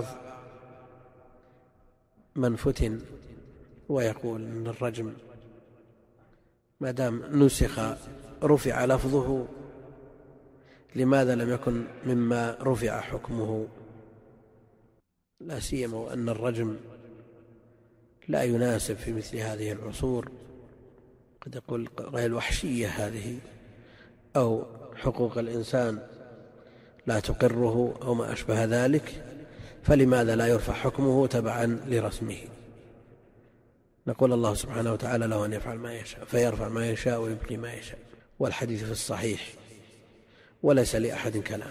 من فتن ويقول ان الرجم ما دام نسخ رفع لفظه لماذا لم يكن مما رفع حكمه، لا سيما وأن الرجم لا يناسب في مثل هذه العصور، قد يقول غير الوحشية هذه أو حقوق الإنسان لا تقره أو ما أشبه ذلك، فلماذا لا يرفع حكمه تبعا لرسمه؟ نقول الله سبحانه وتعالى له أن يفعل ما يشاء، فيرفع ما يشاء ويبقي ما يشاء، والحديث في الصحيح وليس لأحد كلام،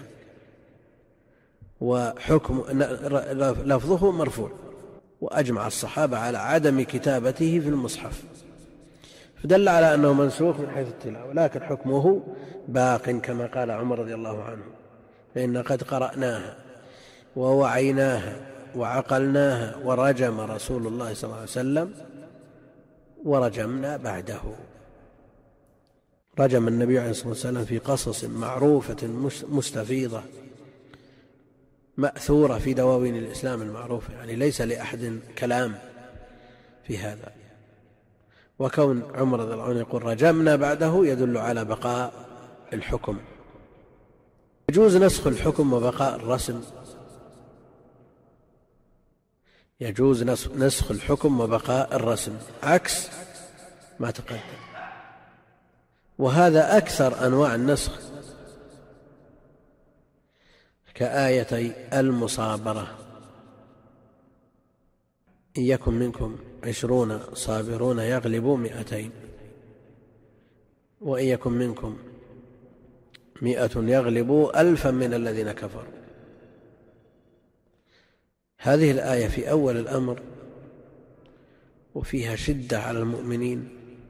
وحكم لفظه مرفوع، وأجمع الصحابة على عدم كتابته في المصحف، فدل على أنه منسوخ من حيث التلاوة، لكن حكمه باق كما قال عمر رضي الله عنه: فإن قد قرأناها ووعيناها وعقلناها ورجم رسول الله صلى الله عليه وسلم ورجمنا بعده. رجم النبي عليه الصلاة والسلام في قصص معروفة مستفيضة مأثورة في دواوين الإسلام المعروفة، يعني ليس لأحد كلام في هذا. وكون عمر رضي الله عنه يقول رجمنا بعده يدل على بقاء الحكم. يجوز نسخ الحكم وبقاء الرسم. يجوز نسخ الحكم وبقاء الرسم عكس ما تقدم، وهذا أكثر أنواع النسخ، كآيتي المصابرة: إن يكن منكم عشرون صابرون يغلبوا مئتين، وإن يكن منكم مئة يغلب ألفا من الذين كفروا. هذه الآية في أول الأمر وفيها شدة على المؤمنين،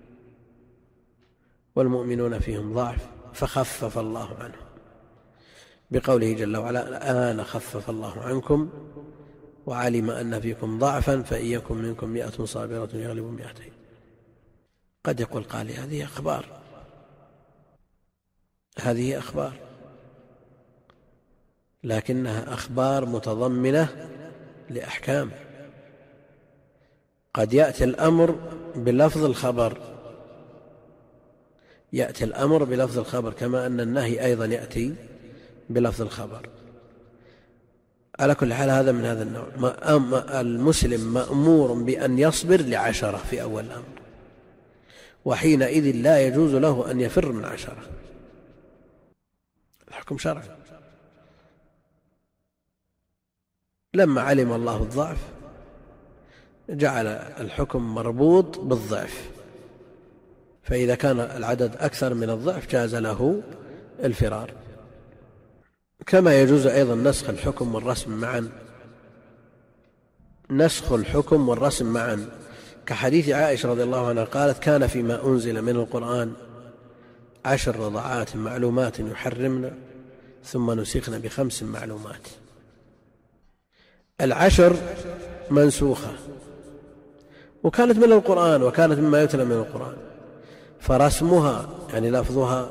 والمؤمنون فيهم ضعف، فخفف الله عنهم بقوله جل وعلا: الآن خفف الله عنكم وعلم أن فيكم ضعفا فإن يكن منكم مئة صابرة يغلب مئتين. قد يقول قال هذه أخبار، هذه أخبار، لكنها أخبار متضمنة لأحكام. قد يأتي الأمر بلفظ الخبر، يأتي الأمر بلفظ الخبر كما أن النهي أيضا يأتي بلفظ الخبر. على كل حال هذا من هذا النوع. المسلم مأمور بأن يصبر لعشرة في أول الأمر، وحينئذ لا يجوز له أن يفر من عشرة. الحكم شرعي. لما علم الله الضعف جعل الحكم مربوط بالضعف، فإذا كان العدد أكثر من الضعف جاز له الفرار. كما يجوز أيضا نسخ الحكم والرسم معا، نسخ الحكم والرسم معا، كحديث عائشة رضي الله عنها قالت: كان فيما أنزل من القرآن عشر رضعات معلومات يحرمن ثم نسخن بخمس معلومات. العشر منسوخة وكانت من القرآن وكانت مما يتلى من القرآن، فرسمها يعني لفظها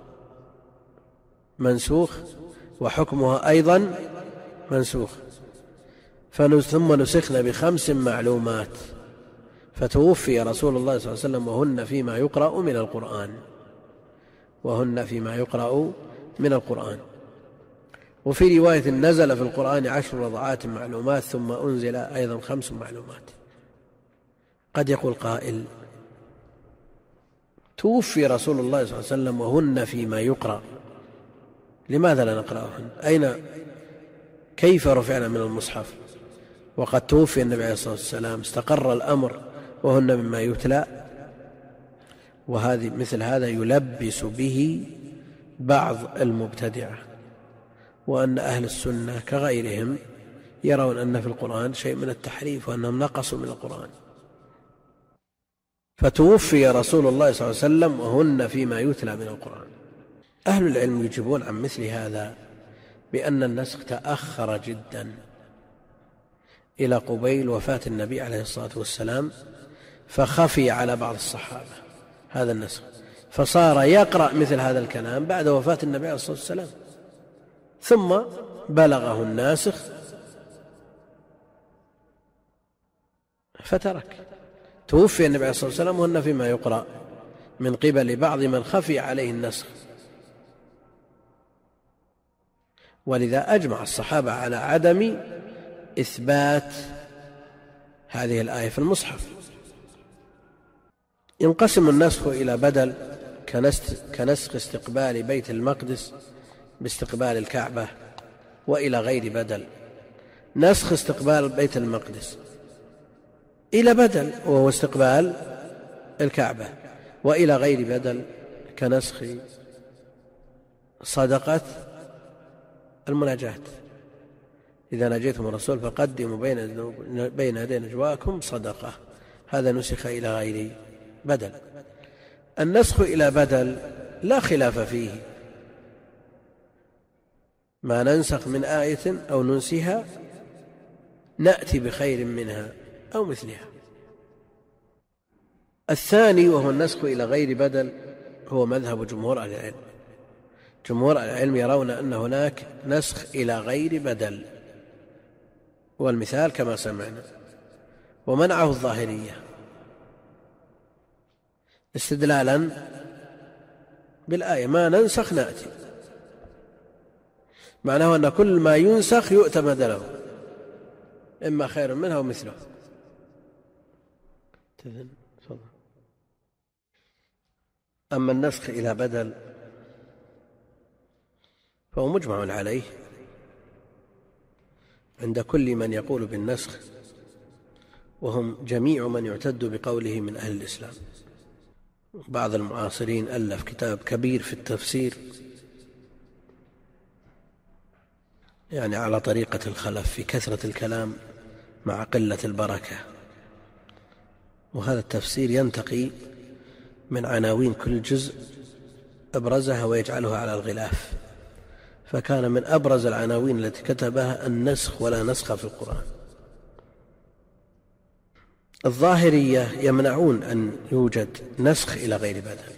منسوخ وحكمها أيضا منسوخ، ثم نسخنا بخمس معلومات، فتوفي رسول الله صلى الله عليه وسلم وهن فيما يقرأ من القرآن، وهن فيما يقرأ من القرآن. وفي رواية: نزل في القرآن عشر رضعات معلومات ثم أنزل أيضا خمس معلومات. قد يقول قائل: توفي رسول الله صلى الله عليه وسلم وهن فيما يقرأ، لماذا لا نقرأهن؟ أين كيف رفعنا من المصحف وقد توفي النبي عليه الصلاة والسلام، استقر الأمر وهن مما يتلى؟ وهذه مثل هذا يلبس به بعض المبتدعة، وأن أهل السنة كغيرهم يرون أن في القرآن شيء من التحريف وأنهم نقصوا من القرآن. فتوفي رسول الله صلى الله عليه وسلم وهن فيما يتلى من القرآن. أهل العلم يجيبون عن مثل هذا بأن النسخ تأخر جدا إلى قبيل وفاة النبي عليه الصلاة والسلام، فخفي على بعض الصحابة هذا النسخ، فصار يقرأ مثل هذا الكلام بعد وفاة النبي عليه الصلاة والسلام، ثم بلغه الناسخ فترك. توفي النبي عليه الصلاة والسلام وهن فيما يقرأ من قبل بعض من خفي عليه النسخ، ولذا أجمع الصحابة على عدم إثبات هذه الآية في المصحف. ينقسم النسخ إلى بدل كنسخ استقبال بيت المقدس باستقبال الكعبة، وإلى غير بدل. نسخ استقبال بيت المقدس إلى بدل وهو استقبال الكعبة، وإلى غير بدل كنسخ صدقة المناجاة: إذا ناجيتم الرسول فقدموا بين يدي نجواكم صدقة. هذا نسخ إلى غير بدل. النسخ إلى بدل لا خلاف فيه، ما ننسخ من آية أو ننسها نأتي بخير منها أو مثلها. الثاني وهو النسخ إلى غير بدل هو مذهب جمهور أهل العلم. جمهور أهل العلم يرون أن هناك نسخ إلى غير بدل، والمثال كما سمعنا، ومنعه الظاهرية استدلالا بالآية: ما ننسخ نأتي، معناه أن كل ما ينسخ يؤتى بدله، إما خير منها ومثله. أما النسخ إلى بدل فهو مجمع عليه عند كل من يقول بالنسخ، وهم جميع من يعتد بقوله من أهل الإسلام. بعض المعاصرين ألف كتاب كبير في التفسير يعني على طريقة الخلف في كثرة الكلام مع قلة البركة. وهذا التفسير ينتقي من عناوين كل جزء أبرزها ويجعلها على الغلاف، فكان من أبرز العناوين التي كتبها النسخ ولا نسخ في القرآن. الظاهرية يمنعون أن يوجد نسخ إلى غير بدل،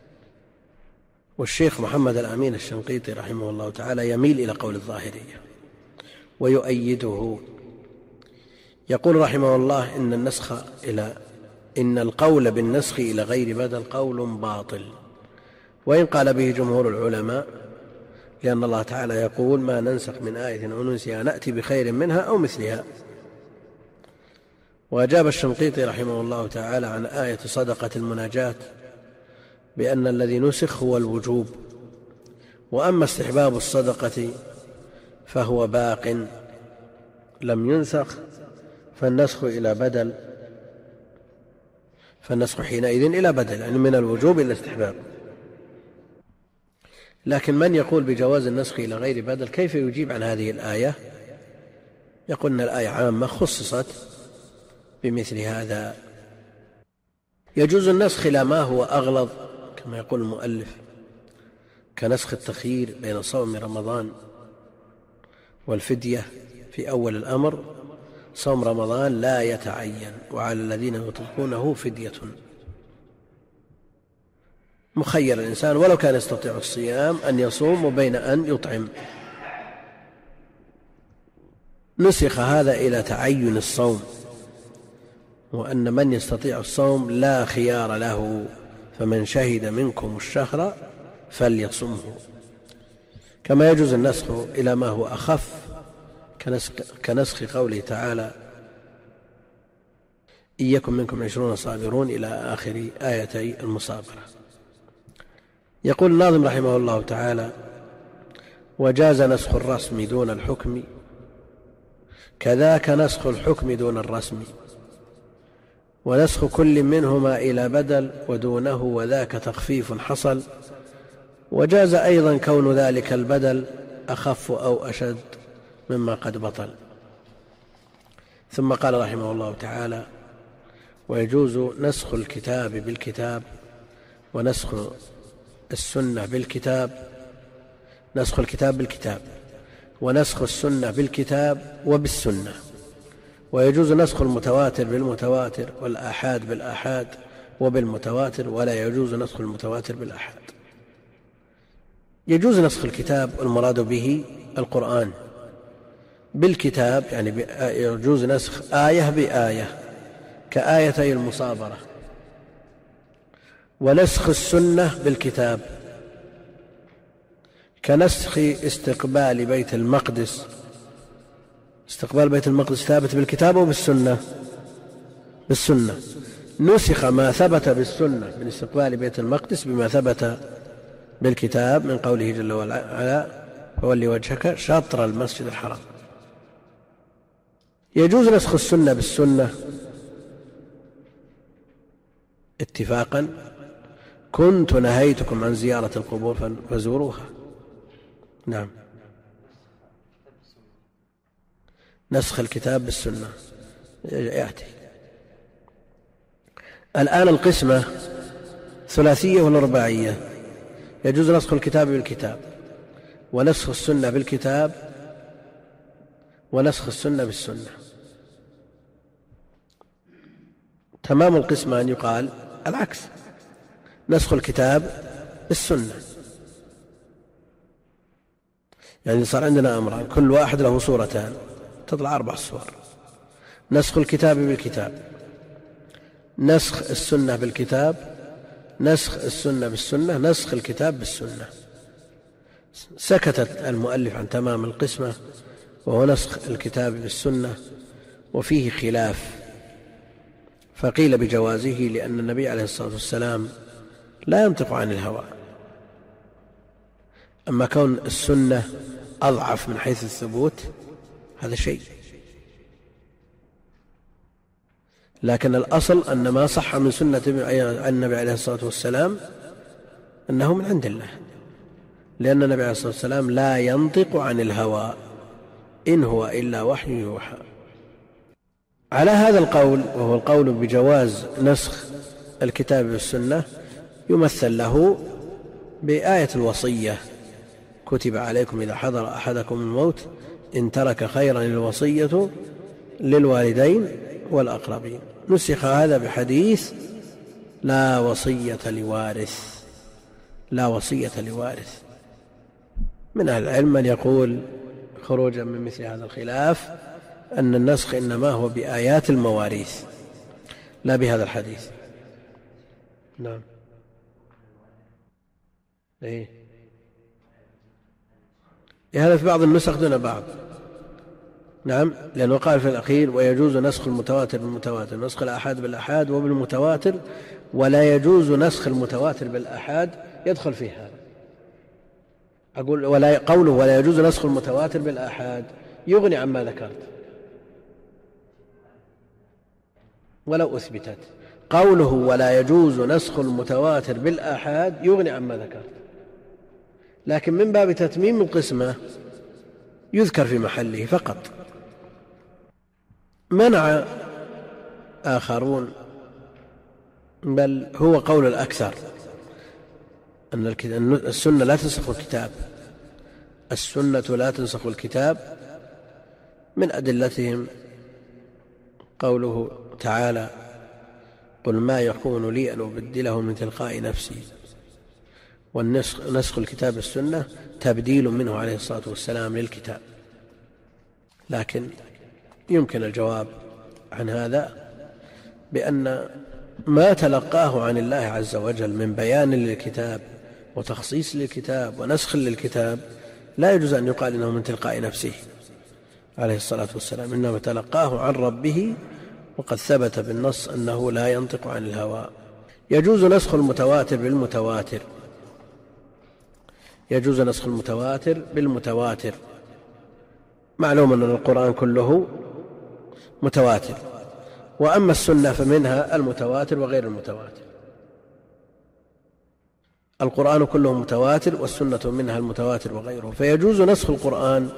والشيخ محمد الأمين الشنقيطي رحمه الله تعالى يميل إلى قول الظاهرية ويؤيده. يقول رحمه الله إن النسخ إلى إن القول بالنسخ إلى غير بدل قول باطل، وإن قال به جمهور العلماء، لأن الله تعالى يقول ما ننسخ من آية أو ننسها نأتي بخير منها أو مثلها. وأجاب الشنقيطي رحمه الله تعالى عن آية صدقة المناجاة بأن الذي نسخ هو الوجوب، وأما استحباب الصدقة فهو باق لم ينسخ، فالنسخ إلى بدل فالنسخ حينئذ إلى بدل، يعني من الوجوب إلى الاستحباب. لكن من يقول بجواز النسخ إلى غير بدل كيف يجيب عن هذه الآية؟ يقول أن الآية عامة خصصت بمثل هذا. يجوز النسخ إلى ما هو أغلظ كما يقول المؤلف، كنسخ التخيير بين صوم رمضان والفدية في أول الأمر. صوم رمضان لا يتعين، وعلى الذين يطيقونه فدية، مخير الإنسان ولو كان يستطيع الصيام أن يصوم وبين أن يطعم. نسخ هذا إلى تعين الصوم، وأن من يستطيع الصوم لا خيار له، فمن شهد منكم الشهر فليصمه. كما يجوز النسخ إلى ما هو أخف كنسخ, كنسخ قوله تعالى إن يكن منكم عشرون صابرون إلى آخر آيتي المصابرة. يقول الناظم رحمه الله تعالى وجاز نسخ الرسم دون الحكم، كذاك نسخ الحكم دون الرسم، ونسخ كل منهما إلى بدل ودونه وذاك تخفيف حصل، وجاز أيضا كون ذلك البدل أخف أو أشد مما قد بطل. ثم قال رحمه الله تعالى ويجوز نسخ الكتاب بالكتاب ونسخ السنة بالكتاب نسخ الكتاب بالكتاب ونسخ السنة بالكتاب وبالسنة، ويجوز نسخ المتواتر بالمتواتر والآحاد بالآحاد وبالمتواتر، ولا يجوز نسخ المتواتر بالآحاد. يجوز نسخ الكتاب المراد به القرآن بالكتاب، يعني يجوز نسخ آية بآية كآيتي المصابرة، ونسخ السنة بالكتاب كنسخ استقبال بيت المقدس. استقبال بيت المقدس ثابت بالكتاب وبالسنة؟ بالسنة. نسخ ما ثبت بالسنة من استقبال بيت المقدس بما ثبت بالكتاب من قوله جل وعلا فولي وجهك شطر المسجد الحرام. يجوز نسخ السنة بالسنة اتفاقا، كنت نهيتكم عن زيارة القبور فزوروها. نعم. نسخ الكتاب بالسنة يأتي. الآن القسمة ثلاثية ولا رباعية؟ يجوز نسخ الكتاب بالكتاب ونسخ السنة بالكتاب ونسخ السنة بالسنة. تمام القسمة أن يقال العكس، نسخ الكتاب بالسنة، يعني صار عندنا أمران كل واحد له صورتان تطلع أربع صور. نسخ الكتاب بالكتاب، نسخ السنة بالكتاب، نسخ السنة بالسنة، نسخ الكتاب بالسنة. سكتت المؤلف عن تمام القسمة وهو نسخ الكتاب بالسنة، وفيه خلاف، فقيل بجوازه لأن النبي عليه الصلاة والسلام لا ينطق عن الهوى. أما كون السنة أضعف من حيث الثبوت هذا شيء، لكن الأصل أن ما صح من سنة النبي عليه الصلاة والسلام أنه من عند الله، لأن النبي عليه الصلاة والسلام لا ينطق عن الهوى إن هو إلا وحي يوحى. على هذا القول، وهو القول بجواز نسخ الكتاب والسنة، يمثل له بآية الوصية: كتب عليكم إذا حضر أحدكم الموت إن ترك خيرا الوصية للوالدين والأقربين. نسخ هذا بحديث: لا وصية لوارث، لا وصية لوارث. من أهل العلم من يقول خروجا من مثل هذا الخلاف أن النسخ إنما هو بآيات المواريث لا بهذا الحديث. نعم. إيه؟ هذا في بعض النسخ دون بعض. نعم، لأنه قال في الأخير: ويجوز نسخ المتواتر بالمتواتر، نسخ الآحاد بالآحاد وبالمتواتر، ولا يجوز نسخ المتواتر بالآحاد. يدخل في هذا. أقول ولا قوله ولا يجوز نسخ المتواتر بالآحاد يغني عما ذكرت ولو أثبتت. قوله ولا يجوز نسخ المتواتر بالآحاد يغني عما ذكرت، لكن من باب تتميم القسمة يذكر في محله فقط. منع آخرون، بل هو قول الأكثر، أن السنة لا تنسخ الكتاب، السنة لا تنسخ الكتاب. من أدلتهم قوله تعالى: قل ما يكون لي أن أبدله من تلقاء نفسي. والنسخ نسخ الكتاب السنة تبديل منه عليه الصلاة والسلام للكتاب. لكن يمكن الجواب عن هذا بأن ما تلقاه عن الله عز وجل من بيان للكتاب وتخصيص للكتاب ونسخ للكتاب لا يجوز أن يقال إنه من تلقاء نفسه عليه الصلاة والسلام، إنما تلقاه عن ربه، وقد ثبت بالنص أنه لا ينطق عن الهوى. يجوز نسخ المتواتر بالمتواتر، يجوز نسخ المتواتر بالمتواتر. معلوم أن القرآن كله متواتر، وأما السنة فمنها المتواتر وغير المتواتر. القرآن كله متواتر والسنة منها المتواتر وغيره، فيجوز نسخ القرآن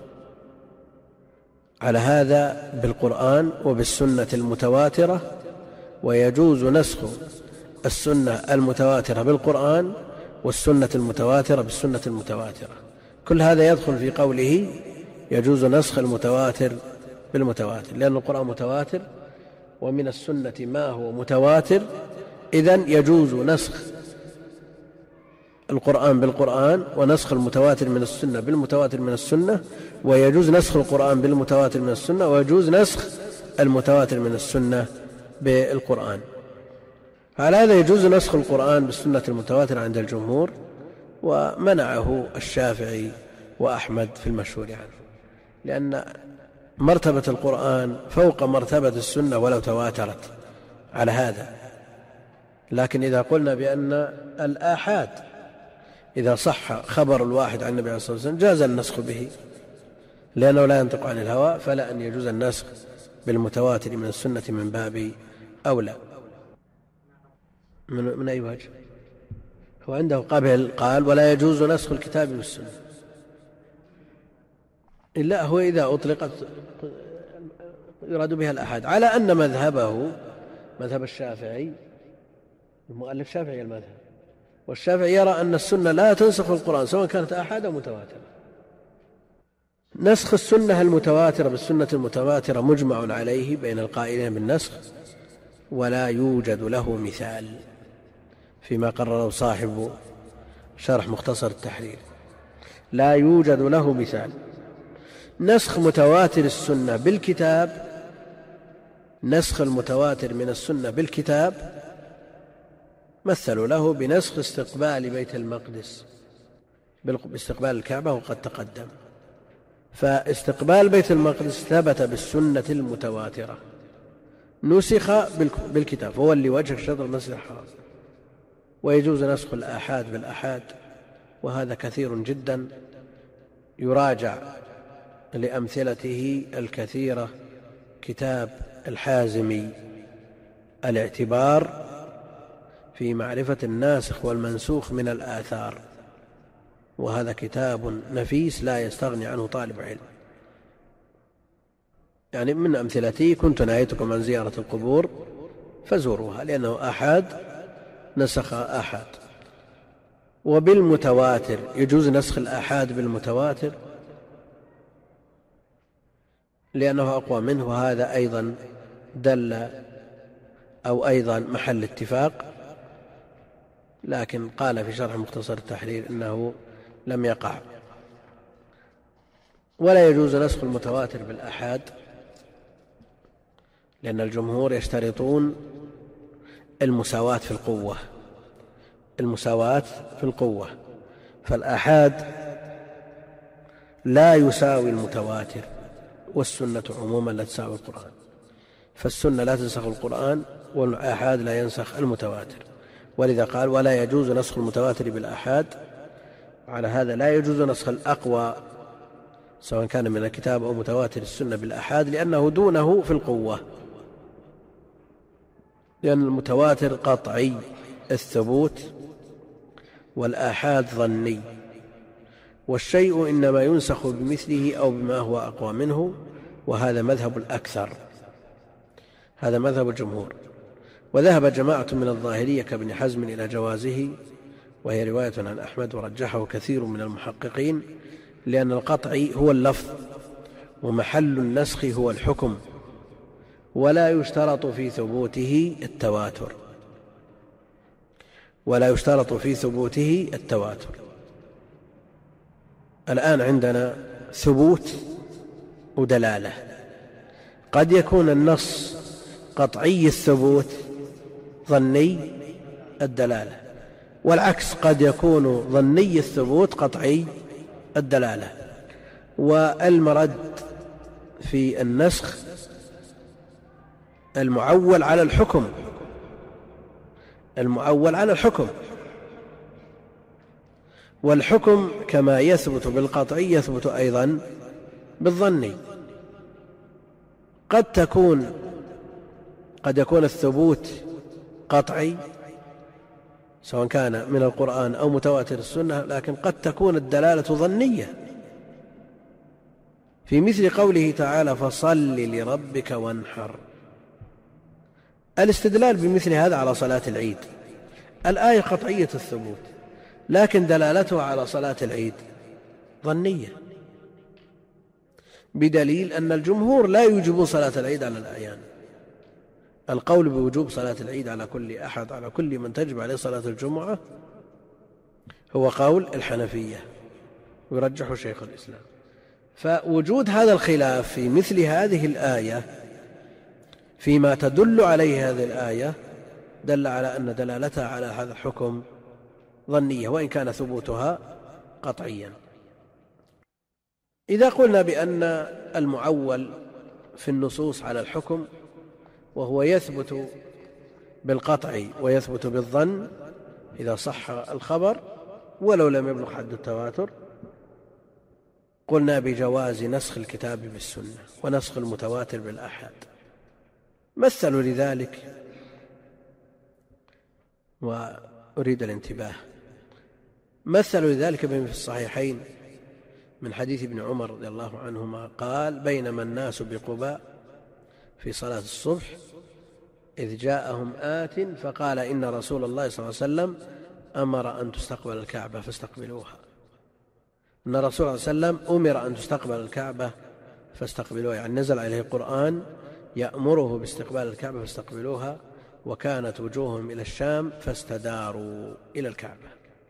على هذا بالقرآن وبالسنة المتواترة، ويجوز نسخ السنة المتواترة بالقرآن والسنة المتواترة بالسنة المتواترة. كل هذا يدخل في قوله يجوز نسخ المتواتر بالمتواتر، لأن القرآن متواتر ومن السنة ما هو متواتر، إذن يجوز نسخ القرآن بالقرآن ونسخ المتواتر من السنة بالمتواتر من السنة، ويجوز نسخ القرآن بالمتواتر من السنة، ويجوز نسخ المتواتر من السنة بالقرآن. على هذا يجوز نسخ القرآن بالسنة المتواتر عند الجمهور، ومنعه الشافعي وأحمد في المشهور عنه، لأن مرتبة القرآن فوق مرتبة السنة ولو تواترت على هذا. لكن إذا قلنا بأن الآحاد إذا صح خبر الواحد عن النبي عليه الصلاة والسلام جاز النسخ به، لأنه لا ينطق عن الهوى، فلا أن يجوز النسخ بالمتواتر من السنة من باب أولى. من, من أي وجه؟ هو عنده قبل قال ولا يجوز نسخ الكتاب والسنة، إلا هو إذا أطلقت يراد بها الأحد، على أن مذهبه مذهب الشافعي، المؤلف الشافعي المذهب، والشافعي يرى أن السنة لا تنسخ القرآن سواء كانت أحد أو متواترة. نسخ السنة المتواترة بالسنة المتواترة مجمع عليه بين القائلين بالنسخ، ولا يوجد له مثال فيما قرره صاحب شرح مختصر التحرير، لا يوجد له مثال. نسخ متواتر السنة بالكتاب، نسخ المتواتر من السنة بالكتاب مثلوا له بنسخ استقبال بيت المقدس باستقبال الكعبة، وقد تقدم. فاستقبال بيت المقدس ثبت بالسنة المتواترة، نسخ بالكتاب، هو اللي وجه شطر المسجد الحرام. ويجوز نسخ الآحاد بالآحاد، وهذا كثير جدا، يراجع لأمثلته الكثيرة كتاب الحازمي الاعتبار في معرفة الناسخ والمنسوخ من الآثار، وهذا كتاب نفيس لا يستغني عنه طالب علم، يعني من أمثلتي كنت نهيتكم عن زيارة القبور فزوروها، لأنه آحاد نسخ آحاد. وبالمتواتر يجوز نسخ الآحاد بالمتواتر لأنه أقوى منه، وهذا أيضا دل أو أيضا محل اتفاق، لكن قال في شرح مختصر التحرير إنه لم يقع. ولا يجوز نسخ المتواتر بالآحاد لأن الجمهور يشترطون المساواة في القوة، المساواة في القوة، فالآحاد لا يساوي المتواتر، والسنة عموما لا تساوي القرآن، فالسنة لا تنسخ القرآن والآحاد لا ينسخ المتواتر. ولذا قال ولا يجوز نسخ المتواتر بالآحاد. على هذا لا يجوز نسخ الأقوى سواء كان من الكتاب أو متواتر السنة بالآحاد، لأنه دونه في القوة، لأن المتواتر قطعي الثبوت والآحاد ظني، والشيء إنما ينسخ بمثله أو بما هو أقوى منه، وهذا مذهب الأكثر، هذا مذهب الجمهور. وذهب جماعة من الظاهرية كابن حزم إلى جوازه، وهي رواية عن أحمد ورجحه كثير من المحققين، لأن القطعي هو اللفظ ومحل النسخ هو الحكم، ولا يشترط في ثبوته التواتر، ولا يشترط في ثبوته التواتر. الآن عندنا ثبوت ودلالة، قد يكون النص قطعي الثبوت ظني الدلالة، والعكس قد يكون ظني الثبوت قطعي الدلالة. والمرد في النسخ المعول على الحكم، المعول على الحكم، والحكم كما يثبت بالقطعي يثبت أيضا بالظني. قد تكون قد يكون الثبوت قطعي سواء كان من القرآن أو متواتر السنة، لكن قد تكون الدلالة ظنية، في مثل قوله تعالى فصل لربك وانحر. الاستدلال بمثل هذا على صلاة العيد، الآية قطعية الثبوت لكن دلالتها على صلاة العيد ظنية، بدليل أن الجمهور لا يوجبون صلاة العيد على الأعيان. القول بوجوب صلاة العيد على كل أحد، على كل من تجب عليه صلاة الجمعة، هو قول الحنفية ويرجح شيخ الإسلام. فوجود هذا الخلاف في مثل هذه الآية فيما تدل عليه هذه الآية دل على أن دلالتها على هذا الحكم ظنية، وإن كان ثبوتها قطعيا. إذا قلنا بأن المعول في النصوص على الحكم وهو يثبت بالقطع ويثبت بالظن إذا صح الخبر ولو لم يبلغ حد التواتر، قلنا بجواز نسخ الكتاب بالسنة ونسخ المتواتر بالآحاد. مثلوا لذلك، وأريد الانتباه، مثلوا لذلك بما في الصحيحين من حديث ابن عمر رضي الله عنهما قال بينما الناس بقباء في صلاة الصبح إذ جاءهم آت فقال إن رسول الله صلى الله عليه وسلم أمر أن تستقبل الكعبة فاستقبلوها، أن رسول الله صلى الله عليه وسلم أمر أن تستقبل الكعبة فاستقبلوها، يعني نزل عليه القرآن يأمره باستقبال الكعبة فاستقبلوها، وكانت وجوههم إلى الشام فاستداروا إلى الكعبة.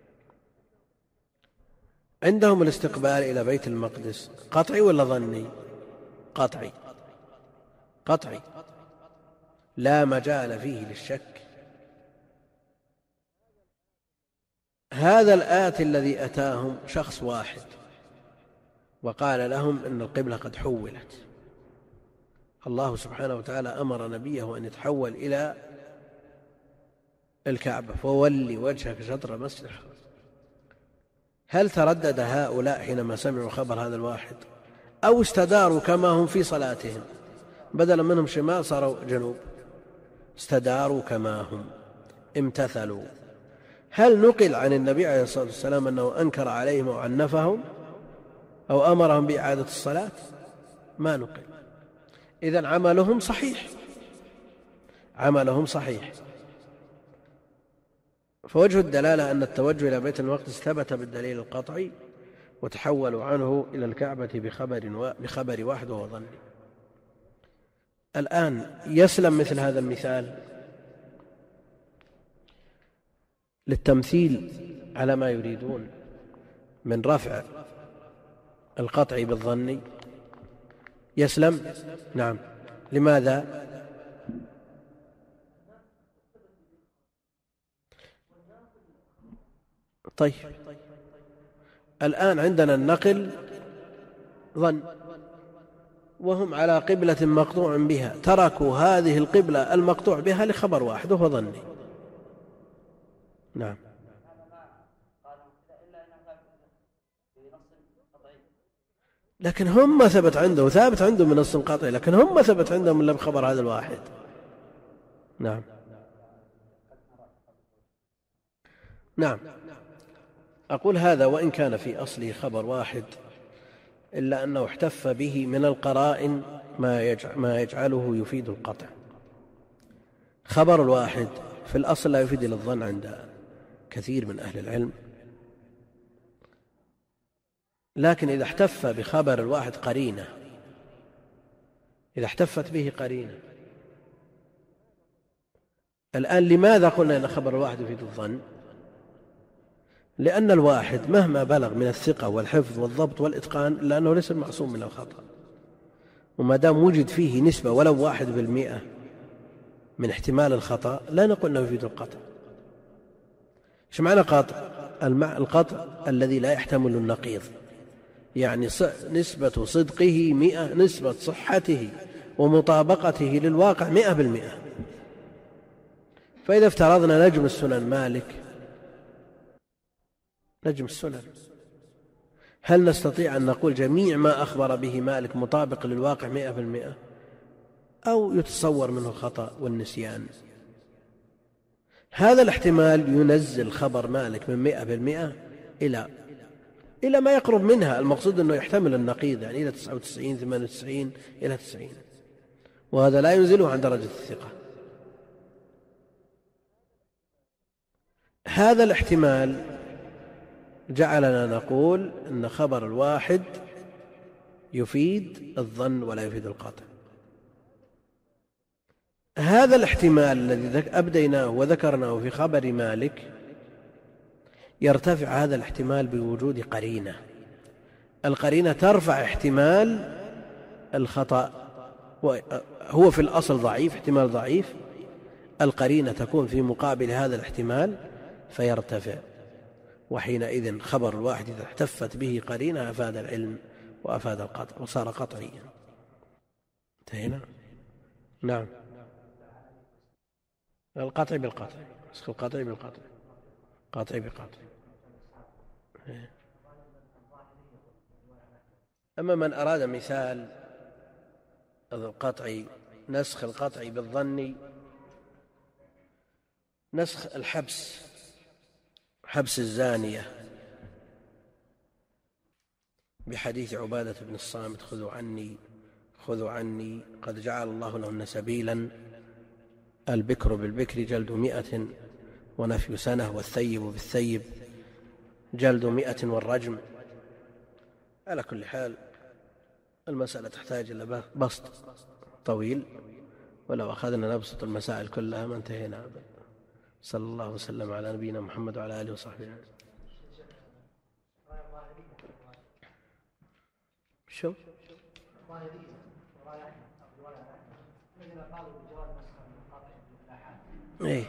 عندهم الاستقبال إلى بيت المقدس قطعي ولا ظني؟ قطعي، قطعي لا مجال فيه للشك. هذا الآتي الذي أتاهم شخص واحد وقال لهم إن القبلة قد حولت، الله سبحانه وتعالى أمر نبيه أن يتحول إلى الكعبة فولي وجهك شطر المسجد الحرام. هل تردد هؤلاء حينما سمعوا خبر هذا الواحد أو استداروا كما هم في صلاتهم، بدلا منهم شمال صاروا جنوب؟ استداروا كما هم، امتثلوا. هل نقل عن النبي عليه الصلاة والسلام أنه أنكر عليهم أو عنفهم أو أمرهم بإعادة الصلاة؟ ما نقل. إذن عملهم صحيح، عملهم صحيح. فوجه الدلالة أن التوجه إلى بيت المقدس ثبت بالدليل القطعي، وتحولوا عنه إلى الكعبة بخبر, بخبر واحد وهو ظني. الآن يسلم مثل هذا المثال للتمثيل على ما يريدون من رفع القطعي بالظني، يسلم؟ نعم. لماذا؟ طيب الآن عندنا النقل ظن، وهم على قبلة مقطوع بها، تركوا هذه القبلة المقطوع بها لخبر واحد وهو ظني. نعم. لكن هم ما ثبت عندهم، ثابت عندهم من نص قاطعي، لكن هم ما ثبت عندهم إلا بخبر هذا الواحد. نعم نعم. أقول هذا وإن كان في أصله خبر واحد، إلا أنه احتف به من القرائن ما يجعله يفيد القطع. خبر الواحد في الأصل لا يفيد إلا الظن عند كثير من أهل العلم، لكن إذا احتف بخبر الواحد قرينة، إذا احتفت به قرينة. الآن لماذا قلنا إن خبر الواحد يفيد الظن؟ لأن الواحد مهما بلغ من الثقة والحفظ والضبط والإتقان، لأنه ليس المعصوم من الخطأ، وما دام وجد فيه نسبة ولو واحد بالمئة من احتمال الخطأ لا نقول أنه يفيد القطع. إيش معنى قطع؟ القطع الذي لا يحتمل النقيض، يعني نسبة صدقه مئة، نسبة صحته ومطابقته للواقع مئة بالمئة. فإذا افترضنا نجم السنن مالك، نجم السنن، هل نستطيع أن نقول جميع ما أخبر به مالك مطابق للواقع مئة بالمئة، أو يتصور منه الخطأ والنسيان؟ هذا الاحتمال ينزل خبر مالك من مئة بالمئة إلى إلى ما يقرب منها. المقصود أنه يحتمل النقيض، يعني إلى تسعة وتسعين ثمانية وتسعين إلى تسعين، وهذا لا ينزله عن درجة الثقة. هذا الاحتمال جعلنا نقول أن خبر الواحد يفيد الظن ولا يفيد القطع. هذا الاحتمال الذي أبديناه وذكرناه في خبر مالك يرتفع هذا الاحتمال بوجود قرينة. القرينة ترفع احتمال الخطأ، هو في الأصل ضعيف، احتمال ضعيف، القرينة تكون في مقابل هذا الاحتمال فيرتفع، وحينئذ خبر الواحد إذا احتفت به قرينة أفاد العلم وأفاد القطع وصار قطعيا. انتهينا؟ نعم. القطع بالقطع، نسخ القطع بالقطع، قطع بقطع. أما من أراد مثال القطع، نسخ القطع بالظن، نسخ الحبس، حبس الزانية بحديث عبادة بن الصامت: خذوا عني خذوا عني قد جعل الله لهن سبيلا، البكر بالبكر جلد مئة ونفي سنة، والثيب بالثيب جلد مئة والرجم. على كل حال المسألة تحتاج إلى بسط طويل، ولو أخذنا نبسط المسائل كلها ما انتهينا أبدا. صلى الله وسلم على نبينا محمد وعلى آله وصحبه أجمعين. شو؟ إيه؟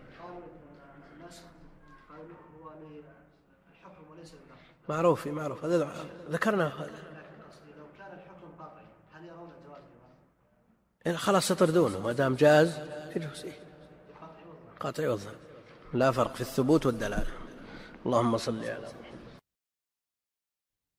معروف معروف هذا ذكرنا هذا. لو كان الحكم قاطعي هل يرون الجواز؟ خلاص يطردونه ما دام جاز يجوز. قاطعي والظن لا فرق في الثبوت والدلالة. اللهم صل على محمد.